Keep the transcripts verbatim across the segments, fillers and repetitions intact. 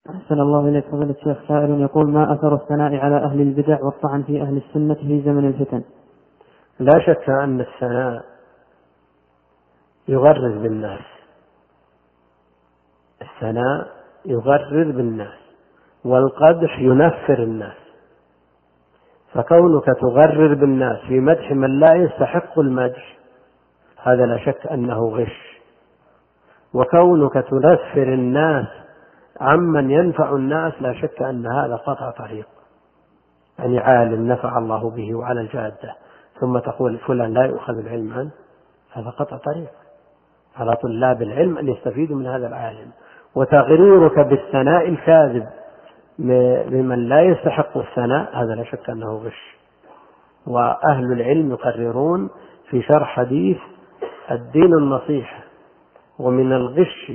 أحسن الله إليك فضيلة الشيخ. سائل يقول: ما أثر الثناء على أهل البدع والطعن في أهل السنة في زمن الفتن؟ لا شك أن الثناء يغرر بالناس، الثناء يغرر بالناس، والقدح ينفر الناس. فكونك تغرر بالناس في مدح من لا يستحق المدح هذا لا شك أنه غش، وكونك تنفر الناس عمن ينفع الناس لا شك أن هذا قطع طريق. يعني عالم نفع الله به وعلى الجادة ثم تقول فلان لا يؤخذ العلم عنه، هذا قطع طريق. على طلاب العلم أن يستفيدوا من هذا العالم. وتغريرك بالثناء الكاذب بمن لا يستحق الثناء هذا لا شك أنه غش. وأهل العلم يقررون في شرح حديث الدين النصيحة: ومن الغش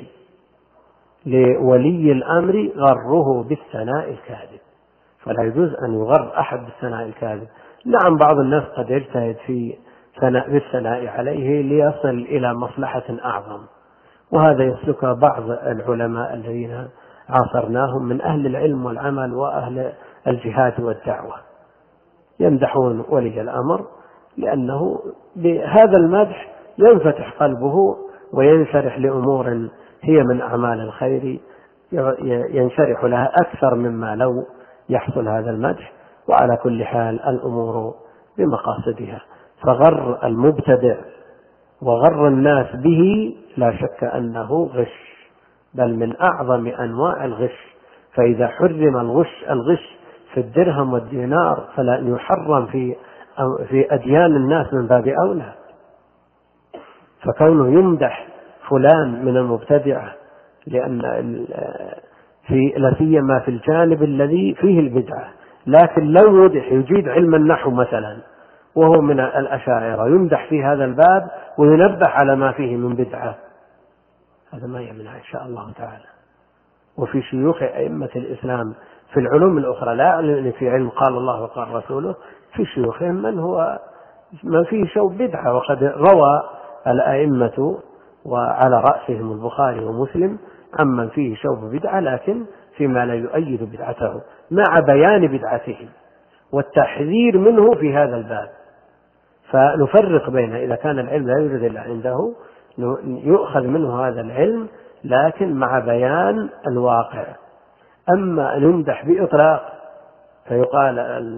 لولي الأمر غره بالثناء الكاذب. فلا يجوز أن يغر أحد بالثناء الكاذب. نعم بعض الناس قد يجتهد في ثناء بالثناء عليه ليصل إلى مصلحة أعظم، وهذا يسلك بعض العلماء الذين عاصرناهم من أهل العلم والعمل وأهل الجهاد والدعوة، يمدحون ولي الأمر لأنه بهذا المدح ينفتح قلبه وينشرح لأمور هي من أعمال الخير، ينشرح لها أكثر مما لو يحصل هذا المدح. وعلى كل حال الأمور بمقاصدها. فغر المبتدع وغر الناس به لا شك أنه غش، بل من أعظم أنواع الغش. فإذا حرم الغش الغش في الدرهم والدينار فلا يحرم في في أديان الناس من باب أولى. فكونه يمدح فلان من المبتدعة لأن في لا سيما في الجانب الذي فيه البدعة، لكن لو مدح يجيد علم النحو مثلا وهو من الأشاعرة يمدح في هذا الباب وينبه على ما فيه من بدعة، هذا ما يمنع إن شاء الله تعالى. وفي شيوخ أئمة الإسلام في العلوم الأخرى، لا يعني في علم قال الله وقال رسوله، في شيوخهم من هو من فيه شوب بدعة، وقد روى الأئمة وعلى رأسهم البخاري ومسلم عمن فيه شوب بدعة لكن فيما لا يؤيد بدعته مع بيان بدعتهم والتحذير منه في هذا الباب. فنفرق بين إذا كان العلم لا يوجد إلا عنده يؤخذ منه هذا العلم لكن مع بيان الواقع. أما أن يمدح بإطلاق فيقال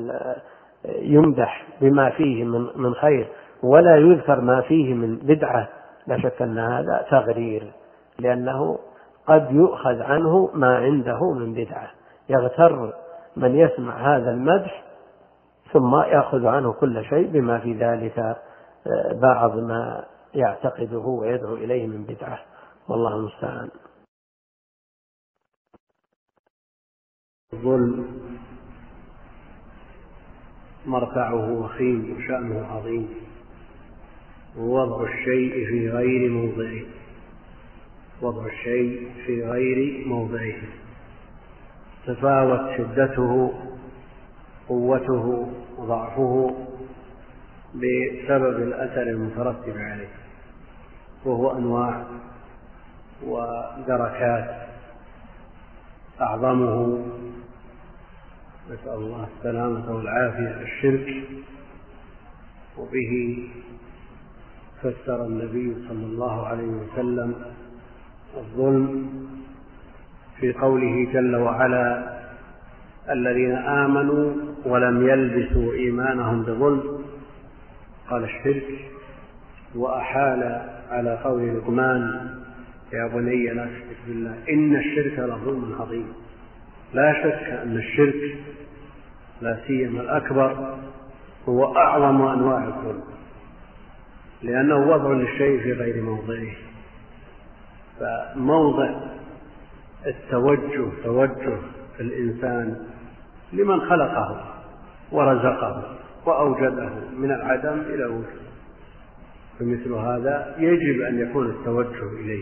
يمدح بما فيه من خير ولا يذكر ما فيه من بدعة، لا شك أن هذا تغرير، لأنه قد يؤخذ عنه ما عنده من بدعة. يغتر من يسمع هذا المدح ثم يأخذ عنه كل شيء بما في ذلك بعض ما يعتقده ويدعو إليه من بدعة، والله المستعان. الظلم مرفعه وخيم وشأنه عظيم، ووضع الشيء في غير موضعه وضع الشيء في غير موضعه تفاوت شدته قوته وضعفه بسبب الأثر المترتب عليه، وهو أنواع ودركات. أعظمه نسأل الله السلامة والعافية الشرك، وبه فسر النبي صلى الله عليه وسلم الظلم في قوله جل وعلا: الذين آمنوا ولم يلبسوا إيمانهم بظلم، قال الشرك، وأحال على قول لقمان: يا بني لا تشرك بالله إن الشرك لظلم عظيم. لا شك أن الشرك لا سيما الأكبر هو أعظم أنواع الظلم، لأنه وضع للشيء في غير موضعه. فموضع التوجه توجه الإنسان لمن خلقه ورزقه وأوجده من العدم إلى وجود، فمثل هذا يجب أن يكون التوجه إليه.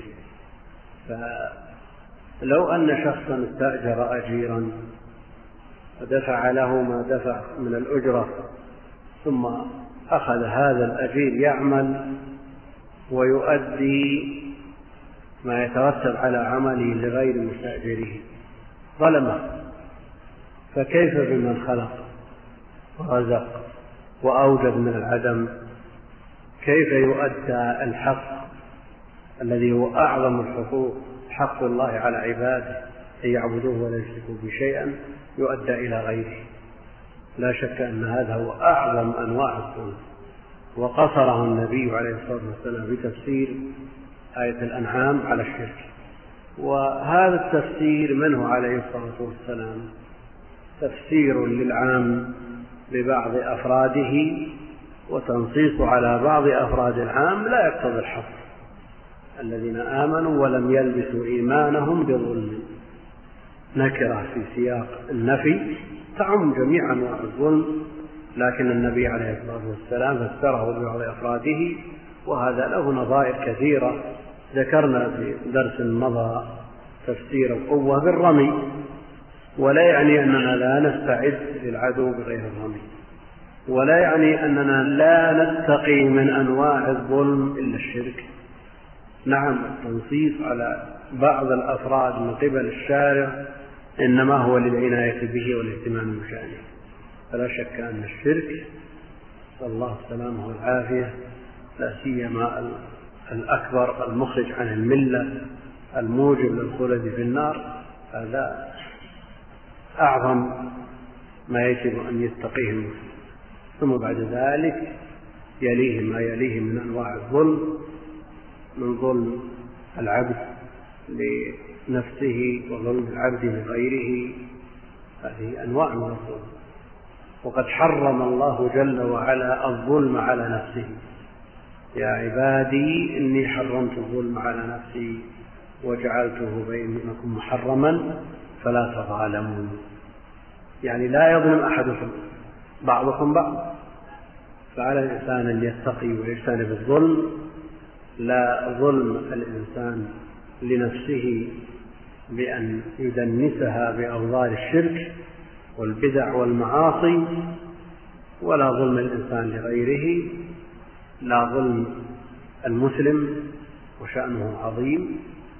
فلو أن شخصا استأجر أجيرا ودفع له ما دفع من الأجرة ثم أخذ هذا الأجير يعمل ويؤدي ما يترتب على عمله لغير مستأجره، ظلمه، فكيف بمن خلق ورزق وأوجد من العدم؟ كيف يؤدى الحق الذي هو أعظم الحقوق، حق الله على عباده أن يعبدوه ولا يشركوا به شيئا، يؤدى إلى غيره؟ لا شك أن هذا هو أعظم أنواع الظلم، وقصره النبي عليه الصلاة والسلام بتفسير آية الأنعام على الشرك. وهذا التفسير منه عليه الصلاة والسلام تفسير للعام ببعض أفراده، وتنصيص على بعض أفراد العام لا يقتضي الحصر. الذين آمنوا ولم يلبسوا إيمانهم بظلم، نكرة في سياق النفي تعم جميع أنواع الظلم، لكن النبي عليه الصلاة والسلام فسره ببعض أفراده، وهذا له نظائر كثيرة. ذكرنا في درس مضى تفسير القوة بالرمي، ولا يعني أننا لا نستعد للعدو بغير الرمي، ولا يعني أننا لا نتقي من أنواع الظلم إلا الشرك. نعم، التنصيص على بعض الأفراد من قبل الشارع إنما هو للعناية به والاهتمام بشأنه، فلا شك أن الشرك صلى الله السلامة والعافية، لا سيما الأكبر المخرج عن الملة الموجب للخلد في النار، هذا أعظم ما يجب أن يتقيه المسلم. ثم بعد ذلك يليه ما يليه من أنواع الظلم، من ظلم العبد لنفسه وظلم العبد لغيره، هذه أنواع من الظلم. وقد حرم الله جل وعلا الظلم على نفسه: يا عبادي إني حرمت الظلم على نفسي وجعلته بينكم محرما فلا تظالموا. يعني لا يظلم أحدكم بعضكم بعض، فعلى الإنسان أن يتقي ويجتنب الظلم، لا ظلم الإنسان لنفسه بأن يدنسها بأوضار الشرك والبدع والمعاصي، ولا ظلم الإنسان لغيره، لا ظلم المسلم وشأنه عظيم،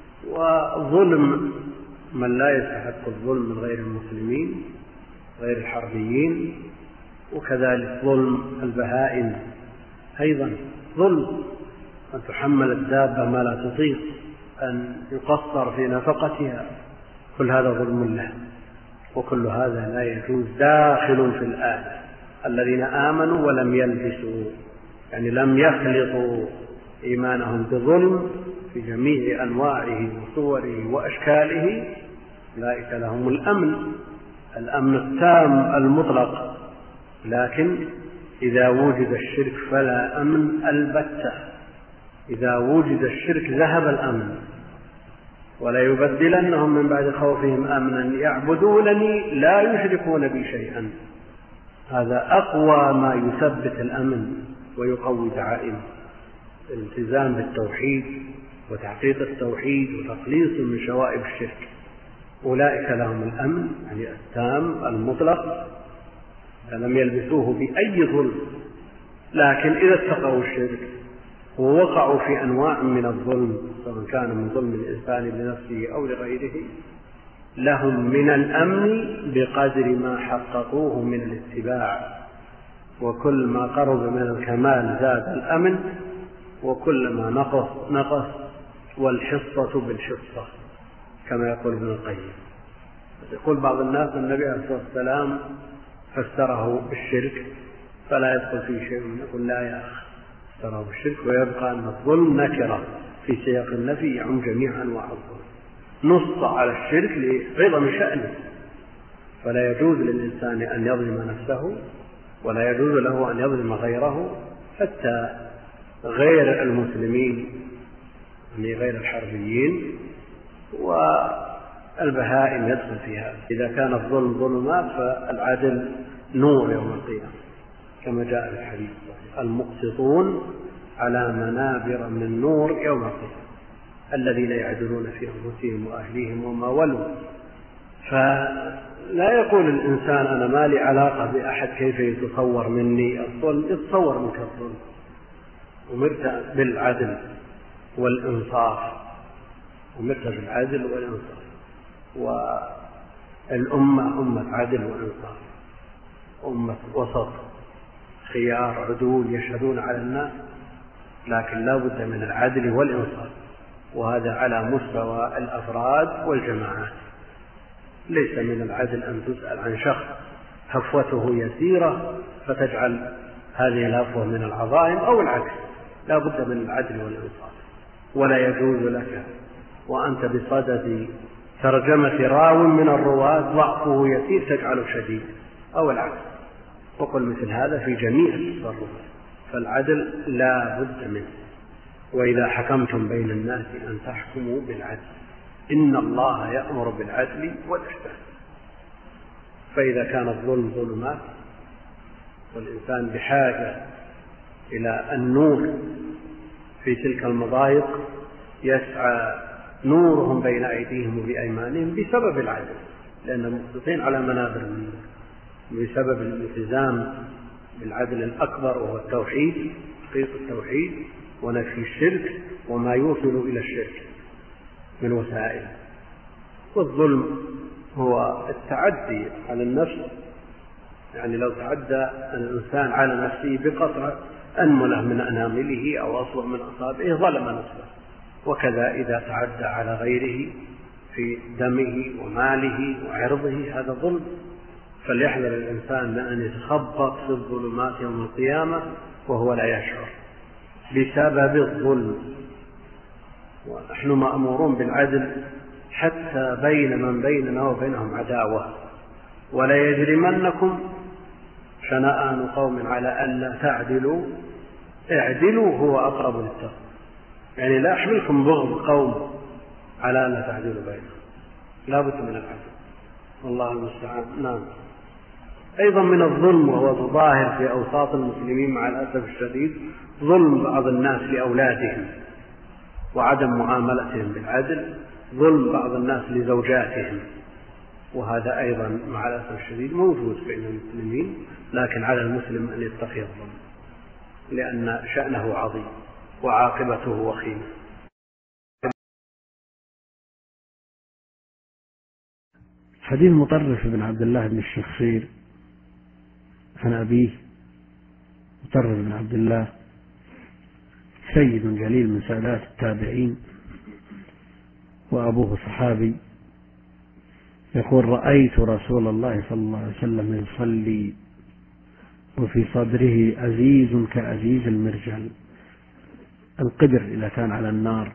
وظلم من لا يستحق الظلم من غير المسلمين غير الحربيين، وكذلك ظلم البهائم أيضا ظلم، أن تحمل الدابة ما لا تطيق، أن يقصر في نفقتها، كل هذا ظلم له، وكل هذا لا يجوز، داخل في الآية: الذين آمنوا ولم يلبسوا، يعني لم يخلطوا إيمانهم بظلم في جميع أنواعه وصوره وأشكاله، أولئك لهم الأمن، الأمن التام المطلق. لكن إذا وجد الشرك فلا أمن البتة، إذا وجد الشرك ذهب الأمن. ولا يبدلنهم من بعد خوفهم أمنا يعبدونني لا يشركون بي شيئا، هذا أقوى ما يثبت الأمن ويقوي دعائمه، الالتزام بالتوحيد وتحقيق التوحيد وتخليص من شوائب الشرك. أولئك لهم الأمن، يعني التام المطلق، لم يلبسوه بأي ظلم. لكن إذا اتقوا الشرك ووقعوا في أنواع من الظلم، سواء كان من ظلم الإنسان لنفسه أو لغيره، لهم من الأمن بقدر ما حققوه من الاتباع، وكل ما قرب من الكمال زاد الأمن، وكل ما نقص نقص، والحصة بالحصة كما يقول ابن القيم. يقول بعض الناس النبي عليه الصلاة والسلام فسره بالشرك فلا يدخل فيه شيء، يقول لا يا أخي، فسره بالشرك ويبقى أن الظلم نكرة في سياق النفي يعم جميع أنواع الظلم، نص على الشرك لعظم شأنه، فلا يجوز للإنسان أن يظلم نفسه، ولا يجوز له أن يظلم غيره، حتى غير المسلمين يعني غير الحربيين والبهائم يدخل فيها. إذا كان الظلم ظلمات فالعدل نور يوم القيامة، كما جاء في الحديث: المقسطون على منابر من نور يوم القيامة، الذين يعدلون في أنفسهم وأهليهم وما ولوا. فلا يقول الإنسان أنا ما لي علاقة بأحد، كيف يتصور مني الظلم؟ يتصور منك الظلم، أمرت بالعدل والإنصاف، أمرت بالعدل والإنصاف. الأمة أمة عدل وإنصاف، أمة وسط خيار عدول يشهدون على الناس، لكن لا بد من العدل والإنصاف، وهذا على مستوى الأفراد والجماعات. ليس من العدل أن تسأل عن شخص هفوته يسيرة فتجعل هذه الهفوة من العظائم أو العكس، لا بد من العدل والإنصاف. ولا يجوز لك وأنت بصدد ترجمة راو من الرواة ضعفه يسير تجعله شديد أو العكس، وقل مثل هذا في جميع التصرفات. فالعدل لا بد منه. وإذا حكمتم بين الناس أن تحكموا بالعدل، إن الله يأمر بالعدل والإحسان. فإذا كان الظلم ظلمات والإنسان بحاجة إلى النور في تلك المضايق، يسعى نورهم بين أيديهم وبأيمانهم بسبب العدل، لأن المقسطين على منابر من نور بسبب الالتزام بالعدل الأكبر وهو التوحيد، تحقيق التوحيد ونفي الشرك وما يوصل إلى الشرك من وسائل. والظلم هو التعدي على النفس، يعني لو تعدى الإنسان على نفسه بقطع أنملة من أنامله أو أصبع من أصابعه ظلم نفسه. وكذا إذا تعدى على غيره في دمه وماله وعرضه هذا ظلم. فليحذر الإنسان من أن يتخبط في الظلمات يوم القيامة وهو لا يشعر بسبب الظلم. ونحن مأمورون بالعدل حتى بين من بيننا وبينهم عداوة. ولا يجرمنكم شنآن قوم على ألا تعدلوا اعدلوا هو أقرب للتقوى، يعني لا يحملكم بغض قوم على ألا تعدلوا بينهم، لا بد من العدل والله المستعان. نعم. أيضا من الظلم وهو ظاهر في أوساط المسلمين مع الأسف الشديد ظلم بعض الناس لأولادهم وعدم معاملتهم بالعدل، ظلم بعض الناس لزوجاتهم، وهذا أيضا مع الأسف الشديد موجود بين المسلمين. لكن على المسلم أن يتقي الظلم لأن شأنه عظيم وعاقبته وخيمة. حديث مطرف بن عبد الله بن الشخير عن أبيه. مطرف بن عبد الله سيد جليل من سادات التابعين، وأبوه صحابي، يقول: رأيت رسول الله صلى الله عليه وسلم يصلي وفي صدره أزيز كأزيز المرجل، القدر إذا كان على النار،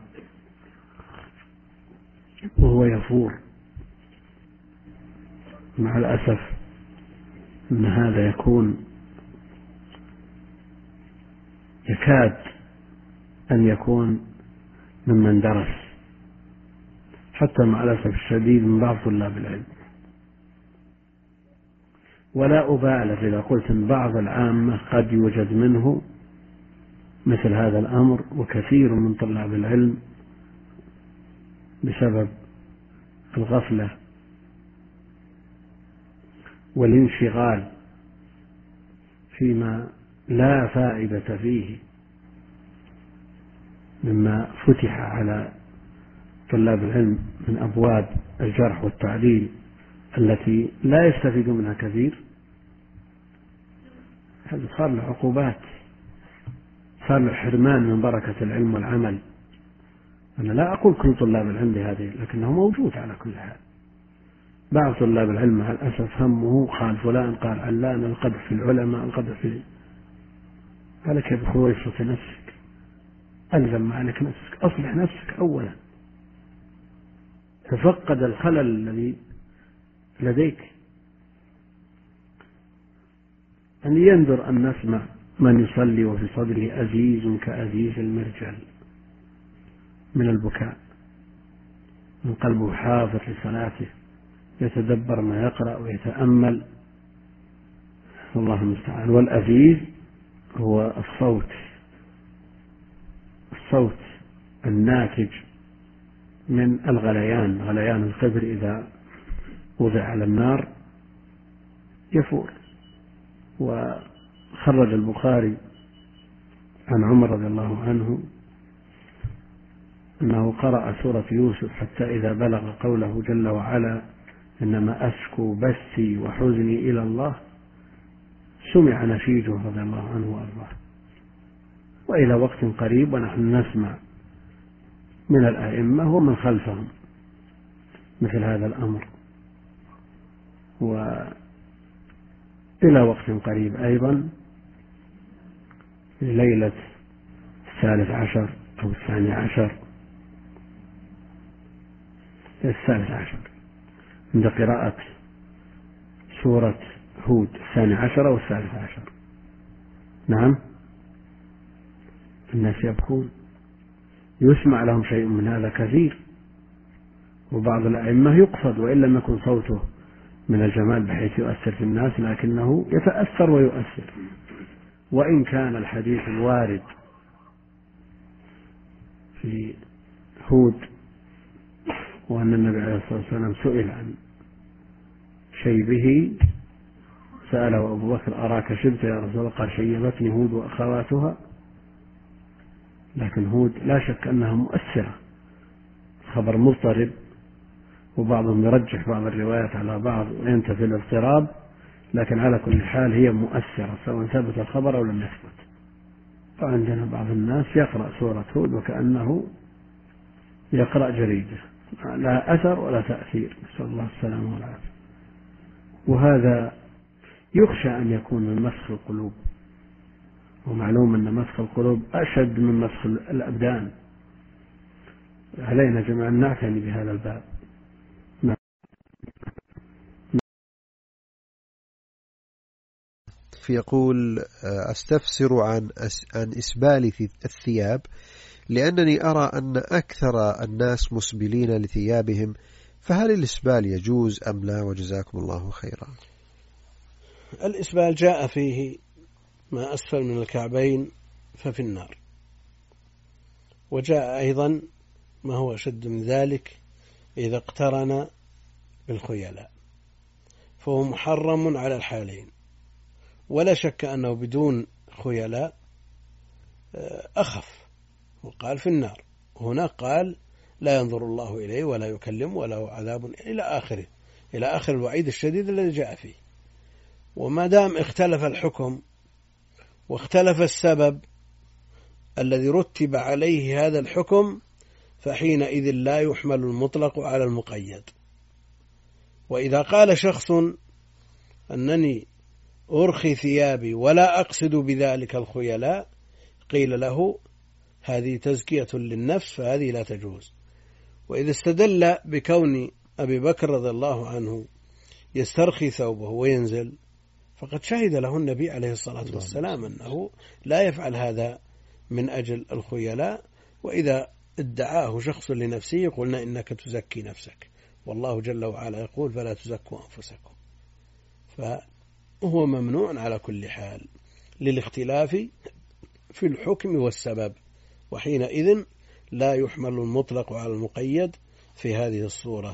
وهو يفور. مع الأسف أن هذا يكون يكاد أن يكون ممن درس، حتى مع الأسف الشديد من بعض طلاب العلم. ولا أبالغ إذا قلت أن بعض العامة قد يوجد منه مثل هذا الأمر، وكثير من طلاب العلم بسبب الغفلة والانشغال فيما لا فائدة فيه مما فتح على طلاب العلم من أبواب الجرح والتعديل التي لا يستفيد منها كثير، هذا صار له عقوبات، صار له حرمان من بركة العلم والعمل. أنا لا أقول كل طلاب العلم بهذه، لكنه موجود على كل حال. بعض طلاب العلم مع الأسف همه قال فلان قال علان، القدح في العلماء، القدح في قالك يا بخوي اشرف نفسك، ألزم معك نفسك، أصلح نفسك أولا، تفقد الخلل الذي لديك. أن ينذر أن نسمع من يصلي وفي صدره أزيز كأزيز المرجل من البكاء، من قلبه حافظ لصلاته، يتدبر ما يقرأ ويتأمل، والله المستعان. والأزيز هو الصوت الصوت الناتج من الغليان، غليان القبر إذا وضع على النار يفور. وخرج البخاري عن عمر رضي الله عنه أنه قرأ سورة يوسف حتى إذا بلغ قوله جل وعلا: إنما أشكو بثي وحزني إلى الله، سمع نشيجه رضي الله عنه وأرضاه. وإلى وقت قريب ونحن نسمع من الأئمة ومن خلفهم مثل هذا الأمر. وإلى وقت قريب أيضا ليلة الثالث عشر أو الثاني عشر الثالث عشر عند قراءة سورة هود الثاني عشر أو الثالث عشر، نعم، الناس يبكون، يسمع لهم شيء من هذا كثير. وبعض الأئمة يقصد وإن لم يكن صوته من الجمال بحيث يؤثر في الناس، لكنه يتأثر ويؤثر. وإن كان الحديث الوارد في هود وأن النبي عليه الصلاة والسلام سئل عن شيبه، سأله أبو بكر أراك شبت يا رسول الله؟ قال شيبتني هود وأخواتها. لكن هود لا شك أنها مؤثرة، خبر مضطرب، وبعضهم يرجح بعض الروايات على بعض وينتفي الاضطراب، لكن على كل حال هي مؤثرة سواء ثبت الخبر أو لم يثبت. فعندنا بعض الناس يقرأ سورة هود وكأنه يقرأ جريدة، لا أثر ولا تأثير، نسأل الله السلامة والعافية. وهذا يخشى أن يكون من مسخ القلوب، ومعلوم أن مسخ القلوب أشد من مسخ الأبدان. علينا جميعا نعتني بهذا الباب. يقول أستفسر عن عن إسبال الثياب، لأنني أرى أن أكثر الناس مسبلين لثيابهم، فهل الإسبال يجوز أم لا؟ وجزاكم الله خيرا. الإسبال جاء فيه ما أسفل من الكعبين ففي النار، وجاء أيضا ما هو أشد من ذلك إذا اقترن بالخيلاء، فهو محرم على الحالين. ولا شك أنه بدون خيلاء أخف، وقال في النار، هنا قال لا ينظر الله إليه ولا يكلم وله عذاب إلى آخره، إلى آخر الوعيد الشديد الذي جاء فيه. وما دام اختلف الحكم واختلف السبب الذي رتب عليه هذا الحكم، فحينئذ لا يحمل المطلق على المقيد. وإذا قال شخص أنني أرخي ثيابي ولا أقصد بذلك الخيلاء، قيل له هذه تزكية للنفس فهذه لا تجوز. وإذا استدل بكون أبي بكر رضي الله عنه يسترخي ثوبه وينزل، فقد شهد له النبي عليه الصلاة والسلام أنه لا يفعل هذا من أجل الخيلاء. وإذا ادعاه شخص لنفسه قلنا إنك تزكي نفسك، والله جل وعلا يقول فلا تزكوا أنفسكم. فهو ممنوع على كل حال للاختلاف في الحكم والسبب، وحينئذ لا يحمل المطلق على المقيد في هذه الصورة.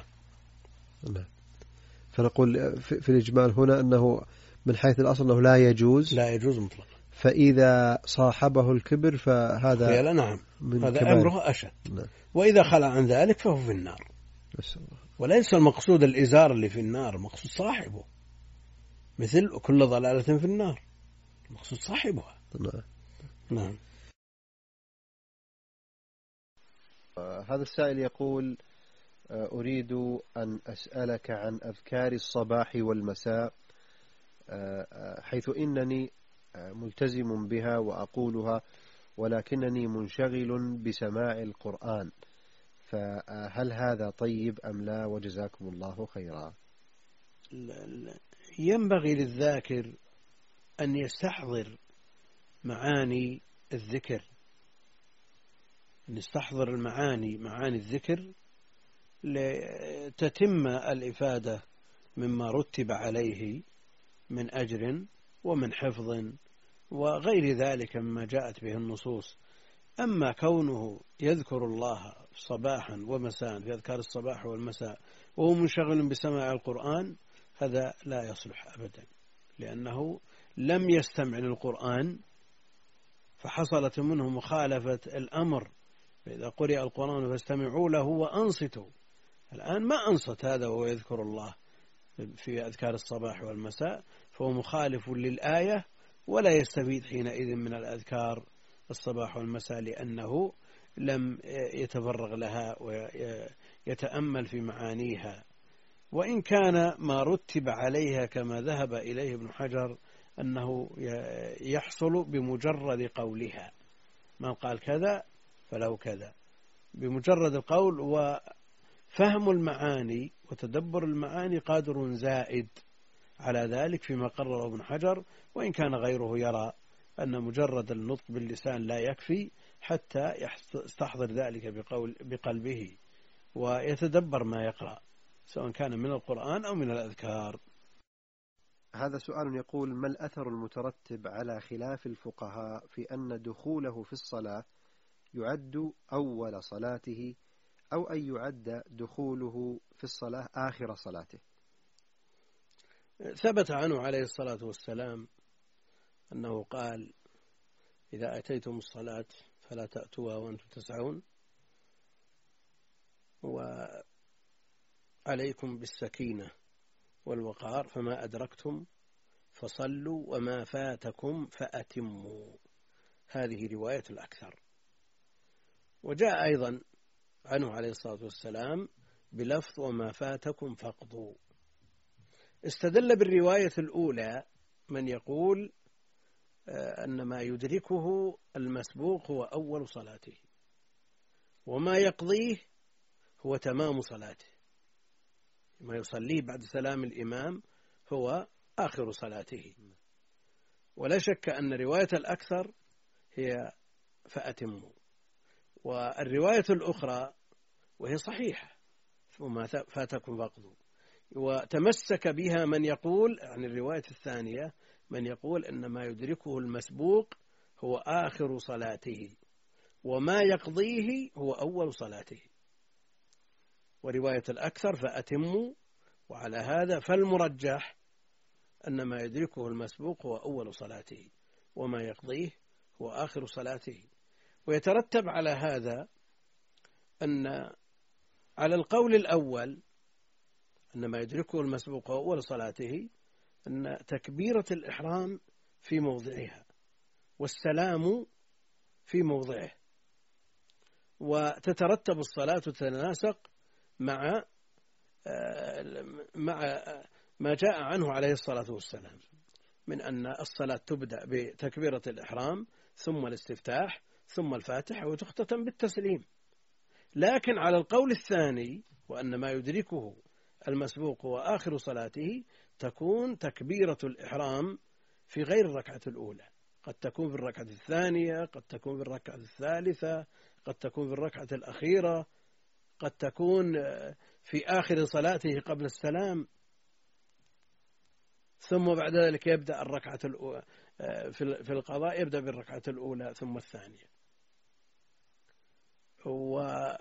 فنقول في الإجمال هنا أنه من حيث الأصل أنه لا يجوز لا يجوز مطلقا. فإذا صاحبه الكبر فهذا لا نعم هذا كبار. أمره أشد. نعم. وإذا خلع عن ذلك فهو في النار. وليس المقصود الإزار اللي في النار، المقصود صاحبه، مثل كل ضلالة في النار، المقصود صاحبها. نعم. نعم. هذا السائل يقول أريد أن أسألك عن أذكار الصباح والمساء، حيث إنني ملتزم بها وأقولها، ولكنني منشغل بسماع القرآن، فهل هذا طيب أم لا؟ وجزاكم الله خيرا. ينبغي للذاكر أن يستحضر معاني الذكر، أن يستحضر المعاني معاني الذكر لتتم الإفادة مما رتب عليه من أجر ومن حفظ وغير ذلك مما جاءت به النصوص. أما كونه يذكر الله صباحا ومساء في أذكار الصباح والمساء وهو منشغل بسماع القرآن، هذا لا يصلح أبدا، لأنه لم يستمع للقرآن فحصلت منه مخالفة الأمر، فإذا قرئ القرآن فاستمعوا له وأنصتوا. الآن ما أنصت هذا وهو يذكر الله، في أذكار الصباح والمساء فهو مخالف للآية ولا يستفيد حينئذ من الأذكار الصباح والمساء لأنه لم يتفرغ لها ويتأمل في معانيها. وإن كان ما رتب عليها كما ذهب إليه ابن حجر أنه يحصل بمجرد قولها، من قال كذا فله كذا، بمجرد القول. وفهم المعاني وتدبر المعاني قادر زائد على ذلك فيما قرره ابن حجر، وإن كان غيره يرى أن مجرد النطق باللسان لا يكفي حتى يستحضر ذلك بقول بقلبه ويتدبر ما يقرأ سواء كان من القرآن أو من الأذكار. هذا سؤال يقول: ما الأثر المترتب على خلاف الفقهاء في أن دخوله في الصلاة يعد أول صلاته أو أن يعد دخوله في الصلاة آخر صلاته؟ ثبت عنه عليه الصلاة والسلام أنه قال: إذا أتيتم الصلاة فلا تأتوها وأنتم تسعون، وعليكم بالسكينة والوقار، فما أدركتم فصلوا وما فاتكم فأتموا. هذه رواية الأكثر. وجاء أيضا عنه عليه الصلاة والسلام بلفظ وما فاتكم فاقضوا. استدل بالرواية الأولى من يقول أن ما يدركه المسبوق هو أول صلاته، وما يقضيه هو تمام صلاته، ما يصليه بعد سلام الإمام هو آخر صلاته. ولا شك أن رواية الأكثر هي فأتموا، والرواية الأخرى وهي صحيحة وما فاتكم فاقضوا، وتمسك بها من يقول عن الرواية الثانية من يقول أن ما يدركه المسبوق هو آخر صلاته وما يقضيه هو أول صلاته. ورواية الأكثر فأتموا، وعلى هذا فالمرجح أن ما يدركه المسبوق هو أول صلاته وما يقضيه هو آخر صلاته. ويترتب على هذا أن على القول الأول أن ما يدركه المسبوق هو أول صلاته أن تكبيرة الإحرام في موضعها والسلام في موضعه، وتترتب الصلاة وتتناسق مع مع ما جاء عنه عليه الصلاة والسلام من أن الصلاة تبدأ بتكبيرة الإحرام ثم الاستفتاح ثم الفاتحة وتختتم بالتسليم. لكن على القول الثاني وأن ما يدركه المسبوق هو آخر صلاته تكون تكبيرة الإحرام في غير الركعة الأولى، قد تكون في الركعة الثانية، قد تكون في الركعة الثالثة، قد تكون في الركعة الأخيرة، قد تكون في آخر صلاته قبل السلام، ثم بعد ذلك يبدأ الركعة الأولى في القضاء يبدأ بالركعة الأولى ثم الثانية. وقد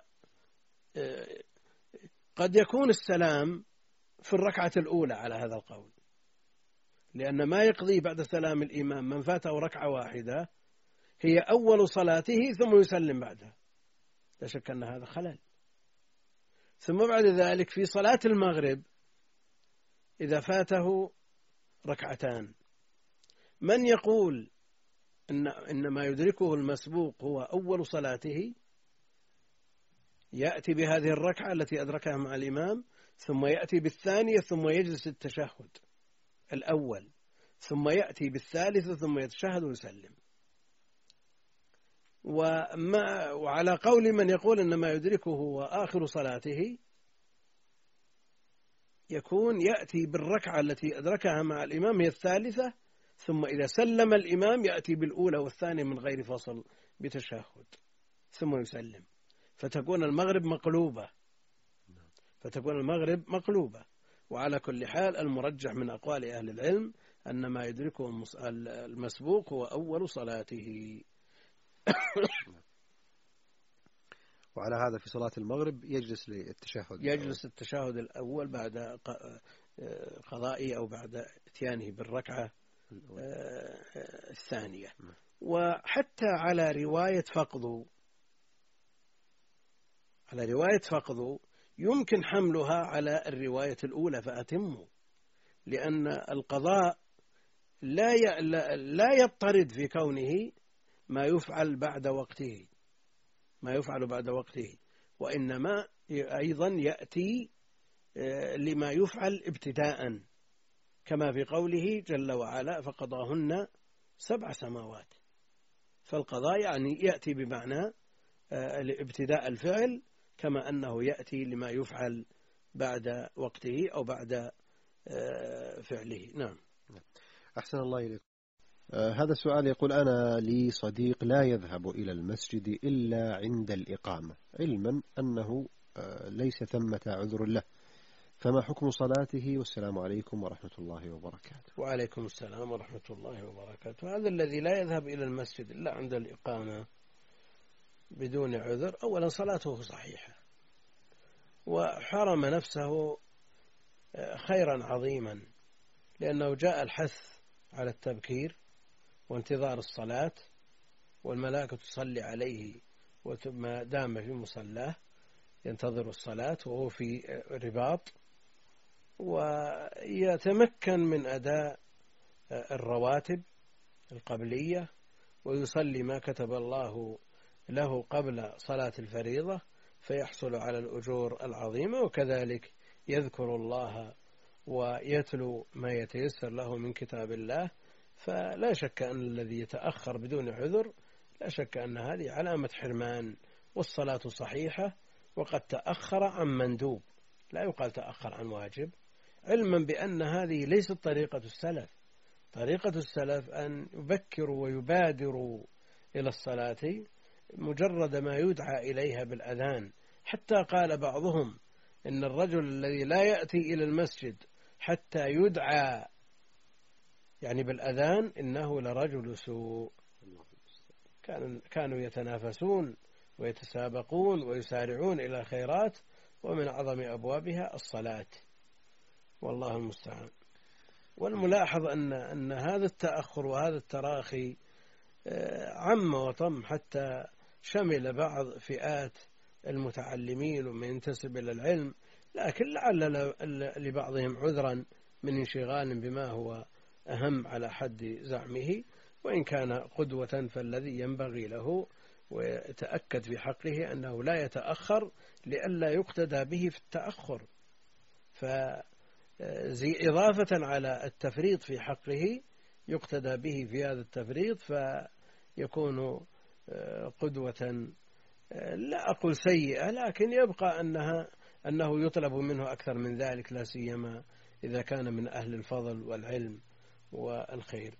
يكون السلام في الركعة الأولى على هذا القول، لأن ما يقضي بعد سلام الإمام من فاته ركعة واحدة هي أول صلاته ثم يسلم بعدها، لا شك أن هذا خلل. ثم بعد ذلك في صلاة المغرب إذا فاته ركعتان من يقول إن, إن ما يدركه المسبوق هو أول صلاته يأتي بهذه الركعة التي أدركها مع الإمام ثم يأتي بالثانية ثم يجلس التشهد الأول ثم يأتي بالثالثة ثم يتشهد ويسلم. وما وعلى قول من يقول أن ما يدركه هو آخر صلاته يكون يأتي بالركعة التي أدركها مع الإمام هي الثالثة، ثم إذا سلم الإمام يأتي بالأولى والثانية من غير فصل بتشهد ثم يسلم، فتكون المغرب مقلوبة فتكون المغرب مقلوبة. وعلى كل حال المرجح من أقوال أهل العلم أن ما يدركه المسبوق هو أول صلاته. وعلى هذا في صلاة المغرب يجلس للتشهد يجلس التشهد الأول بعد قضائه أو بعد اتيانه بالركعة الثانية. وحتى على رواية فقد على رواية فقد يمكن حملها على الرواية الأولى فأتموا، لأن القضاء لا لا يضطرد في كونه ما يفعل بعد وقته ما يفعل بعد وقته وإنما أيضا يأتي لما يفعل ابتداء، كما في قوله جل وعلا فقضاهن سبع سماوات. فالقضاء يعني يأتي بمعنى ابتداء الفعل، كما أنه يأتي لما يفعل بعد وقته أو بعد فعله. نعم. أحسن الله إليكم. آه هذا السؤال يقول: أنا لي صديق لا يذهب إلى المسجد إلا عند الإقامة، علما أنه آه ليس ثمة عذر له، فما حكم صلاته؟ والسلام عليكم ورحمة الله وبركاته. وعليكم السلام ورحمة الله وبركاته. هذا الذي لا يذهب إلى المسجد إلا عند الإقامة بدون عذر، أولا صلاته صحيحة، وحرم نفسه خيرا عظيما، لأنه جاء الحث على التبكير وانتظار الصلاة، والملائكة تصلي عليه وما دام في مصلاه ينتظر الصلاة وهو في رباط، ويتمكن من أداء الرواتب القبلية، ويصلي ما كتب الله له قبل صلاة الفريضة فيحصل على الأجور العظيمة، وكذلك يذكر الله ويتلو ما يتيسر له من كتاب الله. فلا شك أن الذي يتأخر بدون عذر لا شك أن هذه علامة حرمان، والصلاة صحيحة وقد تأخر عن مندوب، لا يقال تأخر عن واجب، علما بأن هذه ليست طريقة السلف. طريقة السلف أن يبكروا ويبادروا إلى الصلاة مجرد ما يدعى إليها بالأذان، حتى قال بعضهم إن الرجل الذي لا يأتي إلى المسجد حتى يدعى يعني بالأذان إنه لرجل سوء. كانوا يتنافسون ويتسابقون ويسارعون إلى الخيرات، ومن أعظم أبوابها الصلاة، والله المستعان. والملاحظ أن أن هذا التأخر وهذا التراخي عم وطم حتى شمل بعض فئات المتعلمين ومن ينتسب إلى العلم، لكن لعل لبعضهم عذرا من انشغال بما هو أهم على حد زعمه، وإن كان قدوة فالذي ينبغي له ويتأكد في حقه أنه لا يتأخر لئلا يقتدى به في التأخر، فإضافة على التفريط في حقه يقتدى به في هذا التفريط فيكون قدوة لا أقول سيئة، لكن يبقى أنها أنه يطلب منه أكثر من ذلك، لا سيما إذا كان من أهل الفضل والعلم والخير.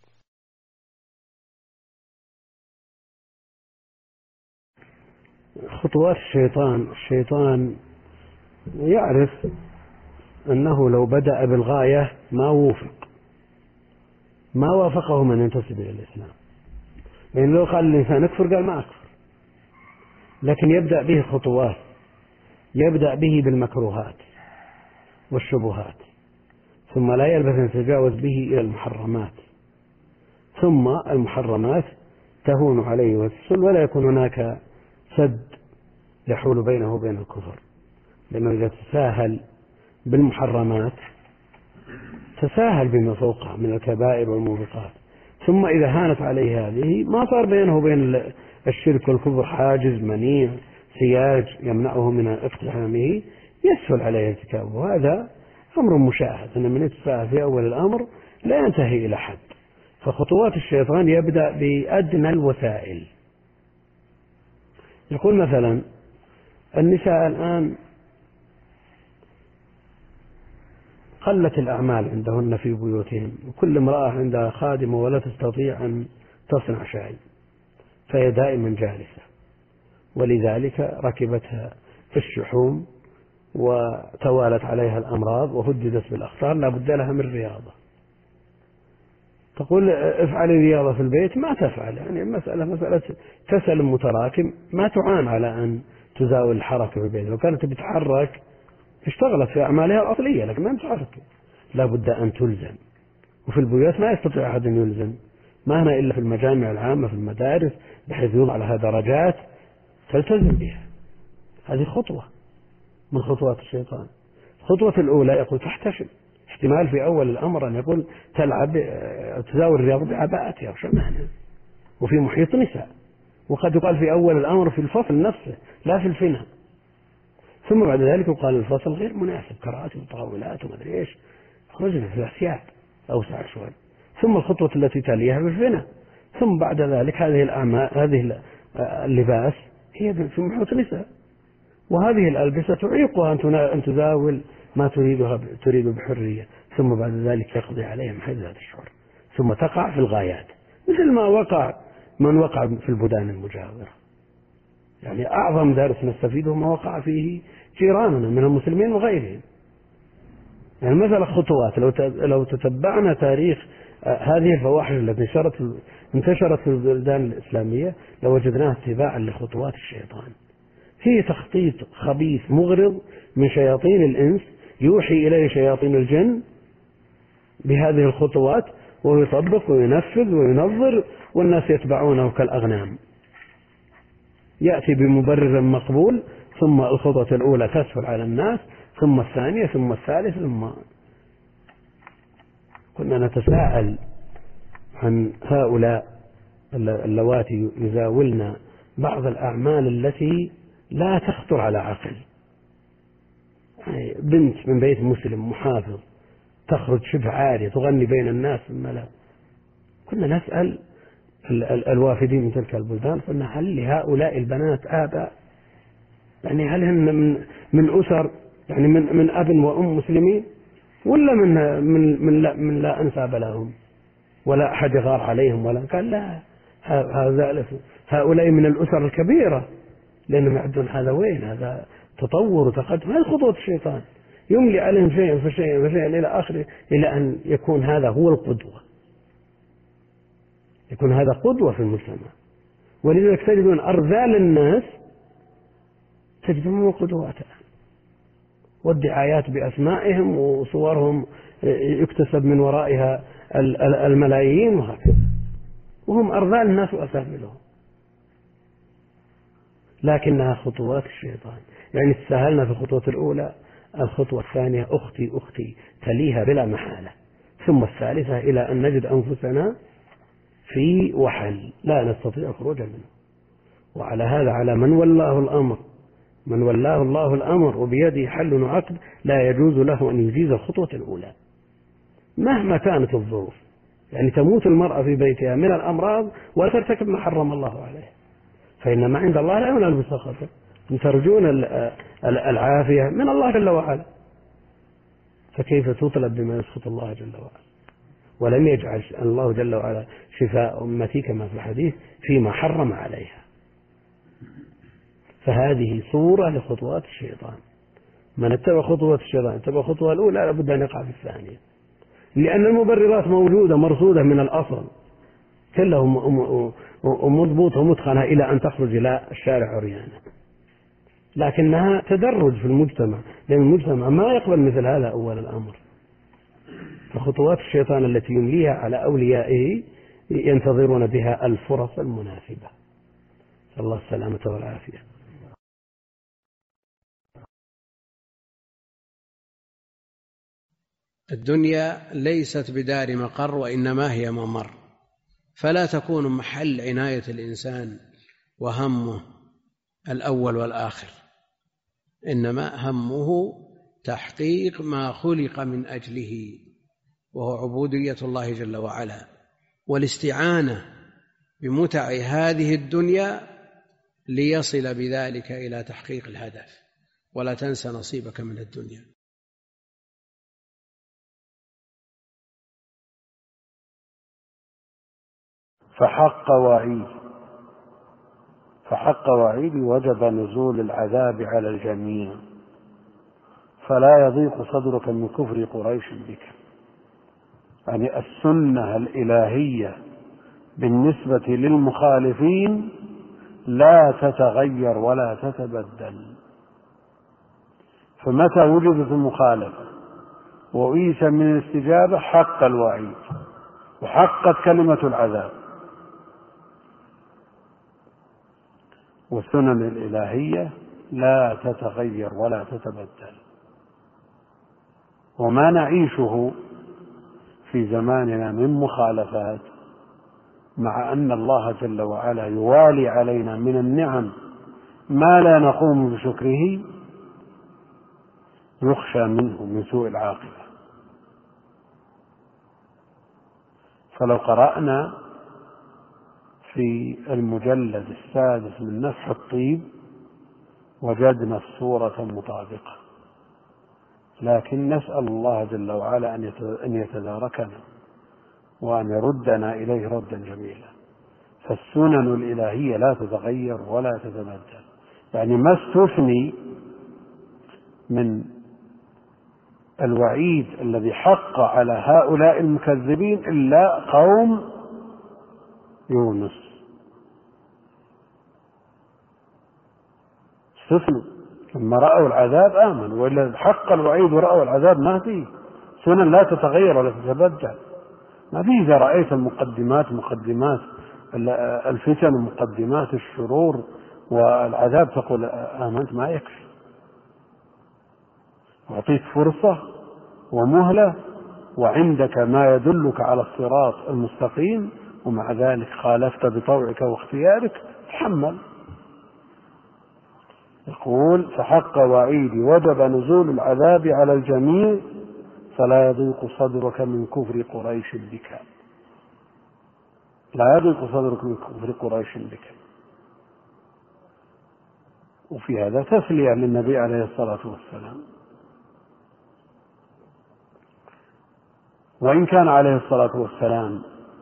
خطوات الشيطان الشيطان يعرف أنه لو بدأ بالغاية ما وفق ما وافقه من ينتسب إلى الإسلام، لأن لو قال الإنسان اكفر قال ما أكفر، لكن يبدأ به خطوات، يبدأ به بالمكروهات والشبهات، ثم لا يلبث أن يتجاوز به إلى المحرمات، ثم المحرمات تهون عليه وتسل، ولا يكون هناك سد يحول بينه وبين الكفر، لأنه إذا تساهل بالمحرمات تساهل بما فوقها من الكبائر والموبقات، ثم إذا هانت عليه هذه ما صار بينه وبين الشرك والكفر حاجز منيع سياج يمنعه من اقتحامه، يسهل عليه ارتكابه. وهذا أمر مشاهد، أن من يتساهل في أول الأمر لا ينتهي إلى حد. فخطوات الشيطان يبدأ بأدنى الوسائل. يقول مثلا النساء الآن قلت الأعمال عندهن في بيوتهن، وكل امرأة عندها خادمة ولا تستطيع أن تصنع شيء، فهي دائما جالسة، ولذلك ركبتها الشحوم وتوالت عليها الأمراض وهددت بالأخطار، لا بد لها من رياضة. تقول افعلي رياضة في البيت، ما تفعل، يعني مسألة مسألة كسل متراكم، ما تعان على أن تزاول الحركة في البيت. لو كانت بتتحرك اشتغلت في أعمالها الأصلية، لكن ما تتحرك، لا بد أن تلزم. وفي البيوت ما يستطيع أحد أن يلزم، ما هنا إلا في المجامع العامة في المدارس بحيث يوضع لها درجات تلتزم بها. هذه خطوة من خطوات الشيطان. الخطوة الأولى يقول تحتشم، احتمال في أول الأمر أن يقول تلعب تزاول الرياض بعباءتها وشمالها وفي محيط نساء، وقد يقال في أول الأمر في الفصل نفسه لا في الفناء، ثم بعد ذلك يقال الفصل غير مناسب كراسي وطاولات وما أدري إيش، خرجنا في الأحسياب أوسع شوي، ثم الخطوة التي تليها بالفناء، ثم بعد ذلك هذه الأعمال هذه اللباس هي في محيط نساء، وهذه الألبسة تعيقها أن تزاول ما تريدها تريد بحرية، ثم بعد ذلك يقضي عليهم حيث الشعور، ثم تقع في الغايات مثل ما وقع من وقع في البلدان المجاورة. يعني أعظم درس نستفيده ما وقع فيه جيراننا من المسلمين وغيرهم. يعني مثلا خطوات، لو لو تتبعنا تاريخ هذه الفواحش التي انتشرت انتشرت في البلدان الإسلامية لوجدناها اتباعا لخطوات الشيطان. هي تخطيط خبيث مغرض من شياطين الإنس يوحي إليه شياطين الجن بهذه الخطوات، ويطبق وينفذ وينظر والناس يتبعونه كالأغنام. يأتي بمبرر مقبول، ثم الخطوة الأولى تسهل على الناس، ثم الثانية، ثم الثالثة، ثم كنا نتساءل عن هؤلاء اللواتي يزاولن بعض الأعمال التي لا تخطر على عقل. يعني بنت من بيت مسلم محافظ تخرج شبه عارية تغني بين الناس في الملأ. كنا نسأل الوافدين من تلك البلدان، قلنا هل لهؤلاء البنات آباء؟ يعني هل هن من من أسر، يعني من من أب وأم مسلمين، ولا من من من لا, من لا أنساب لهم ولا أحد يغار عليهم؟ ولا قال لا، هذا هؤلاء من الأسر الكبيرة، لأنهم يعدون هذا وين، هذا تطور وتقدم. هذه خطوة الشيطان، يملي عليهم شيئا فشيئا فشيئا إلى آخره، إلى أن يكون هذا هو القدوة، يكون هذا قدوة في المجتمع. ولذلك تجدون أرذال الناس تجدون قدوات، والدعايات بأسمائهم وصورهم يكتسب من ورائها الملايين وهكذا، وهم أرذال الناس وأسافلهم، لكنها خطوات الشيطان. يعني تساهلنا في الخطوة الأولى، الخطوة الثانية أختي أختي تليها بلا محالة، ثم الثالثة إلى أن نجد أنفسنا في وحل لا نستطيع الخروج منه. وعلى هذا على من ولاه الأمر، من ولاه الله الأمر وبيده حل وعقد، لا يجوز له أن يجيز الخطوة الأولى مهما كانت الظروف. يعني تموت المرأة في بيتها من الأمراض ولا ترتكب ما حرم الله عليه، فإن ما عند الله لا ينال بسخطه. ترجون العافية من الله جل وعلا، فكيف تطلب بما يسخط الله جل وعلا؟ ولم يجعل الله جل وعلا شفاء أمتي كما في الحديث فيما حرم عليها. فهذه صورة لخطوات الشيطان. من اتبع خطوات الشيطان اتبع الخطوة الأولى لابد أن يقع في الثانية، لأن المبررات موجودة مرصودة من الأصل كلها مضبوطة ومتقنة إلى أن تخرج إلى الشارع عريانا، لكنها تدرج في المجتمع، لأن المجتمع ما يقبل مثل هذا أول الأمر. فخطوات الشيطان التي يمليها على أوليائه ينتظرون بها الفرص المناسبة. صلى الله السلامة والعافية. الدنيا ليست بدار مقر، وإنما هي ممر، فلا تكون محل عناية الإنسان وهمه الأول والآخر، إنما همه تحقيق ما خلق من أجله، وهو عبودية الله جل وعلا، والاستعانة بمتع هذه الدنيا ليصل بذلك إلى تحقيق الهدف. ولا تنسى نصيبك من الدنيا. فحق وعيد فحق وعيد وجب نزول العذاب على الجميع، فلا يضيق صدرك من كفر قريش بك. يعني السنة الإلهية بالنسبة للمخالفين لا تتغير ولا تتبدل، فمتى وجدت المخالفة وأيس من الاستجابة حق الوعيد وحقت كلمة العذاب. والسنن الإلهية لا تتغير ولا تتبدل. وما نعيشه في زماننا من مخالفات، مع أن الله جل وعلا يوالي علينا من النعم ما لا نقوم بشكره، يخشى منه من سوء العاقبة. فلو قرأنا في المجلد السادس من نفح الطيب وجدنا الصورة مطابقة، لكن نسأل الله جل وعلا أن يتداركنا وأن يردنا إليه ردا جميلا. فالسنن الإلهية لا تتغير ولا تتبدل، يعني ما استثني من الوعيد الذي حق على هؤلاء المكذبين إلا قوم يونس، استثنوا لما رأوا العذاب آمنوا، وإلا حق الوعيد ورأوا العذاب ما فيه سنن لا تتغير ولا تتبدل. ما فيه إذا رأيت المقدمات مقدمات الفتن ومقدمات الشرور والعذاب تقول آمنت، ما يكفي. أعطيت فرصة ومهلة وعندك ما يدلك على الصراط المستقيم، ومع ذلك خالفت بطوعك واختيارك، تحمل. يقول فحق وعيدي وجب نزول العذاب على الجميع فلا يضيق صدرك من كفر قريش بك، لا يضيق صدرك من كفر قريش بك. وفي هذا تسلية للنبي عليه الصلاة والسلام، وإن كان عليه الصلاة والسلام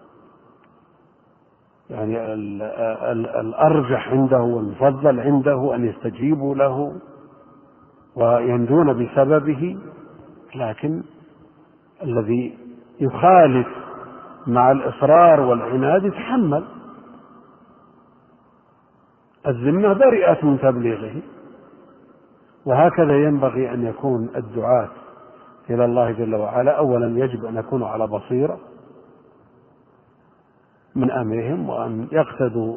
يعني الأرجح عنده والمفضل عنده أن يستجيبوا له وينجون بسببه، لكن الذي يخالف مع الإصرار والعناد يتحمل. الذمة برئت من تبليغه، وهكذا ينبغي أن يكون الدعاة إلى الله جل وعلا. أولا يجب أن يكونوا على بصيرة من أمرهم، وأن يقتدوا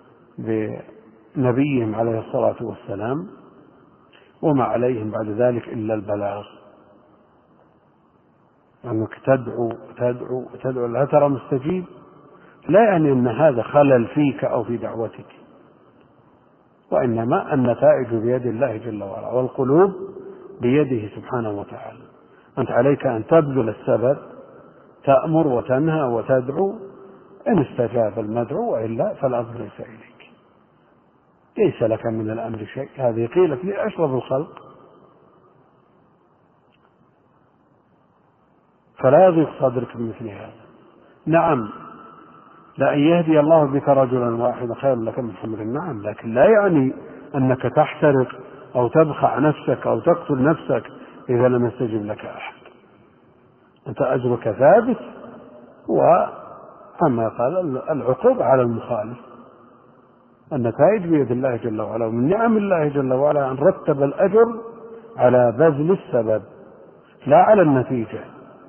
بنبيهم عليه الصلاة والسلام، وما عليهم بعد ذلك إلا البلاغ. أنك تدعو تدعو تدعو لا ترى مستجيب، لا يعني أن هذا خلل فيك أو في دعوتك، وإنما النتائج بيد الله جل وعلا، والقلوب بيده سبحانه وتعالى. أنت عليك أن تبذل السبب، تأمر وتنهى وتدعو، إن استجاب المدعو وإلا فالأمر ليس إليك، ليس لك من الأمر شيء. هذه قيلت لأشرف الخلق. فلا يضيق صدرك بمثل هذا. نعم، لأن يهدي الله بك رجلا واحدا خير لك من حمر النعم، لكن لا يعني أنك تحترق أو تبخع نفسك أو تقتل نفسك إذا لم يستجب لك أحد. أنت أجرك ثابت، وكما قال العقوبة على المخالف. النتائج بيد الله جل وعلا، ومن نعم الله جل وعلا أن رتب الأجر على بذل السبب لا على النتيجة.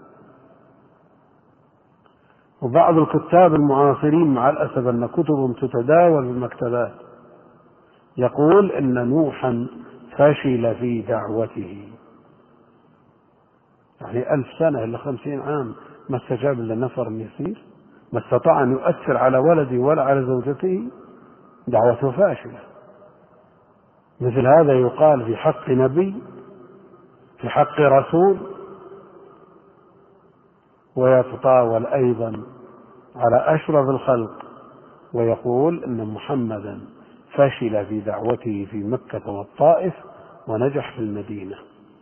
وبعض الكتاب المعاصرين مع الأسف أن كتبهم تتداول في المكتبات يقول إن نوحا فشل في دعوته، يعني ألف سنة إلا خمسين عام ما استجاب إلا نفر يسير، ما استطاع أن يؤثر على ولده ولا على زوجته، دعوته فاشلة. مثل هذا يقال في حق نبي، في حق رسول، ويتطاول أيضا على أشرف الخلق ويقول إن محمدا فشل في دعوته في مكة والطائف ونجح في المدينة.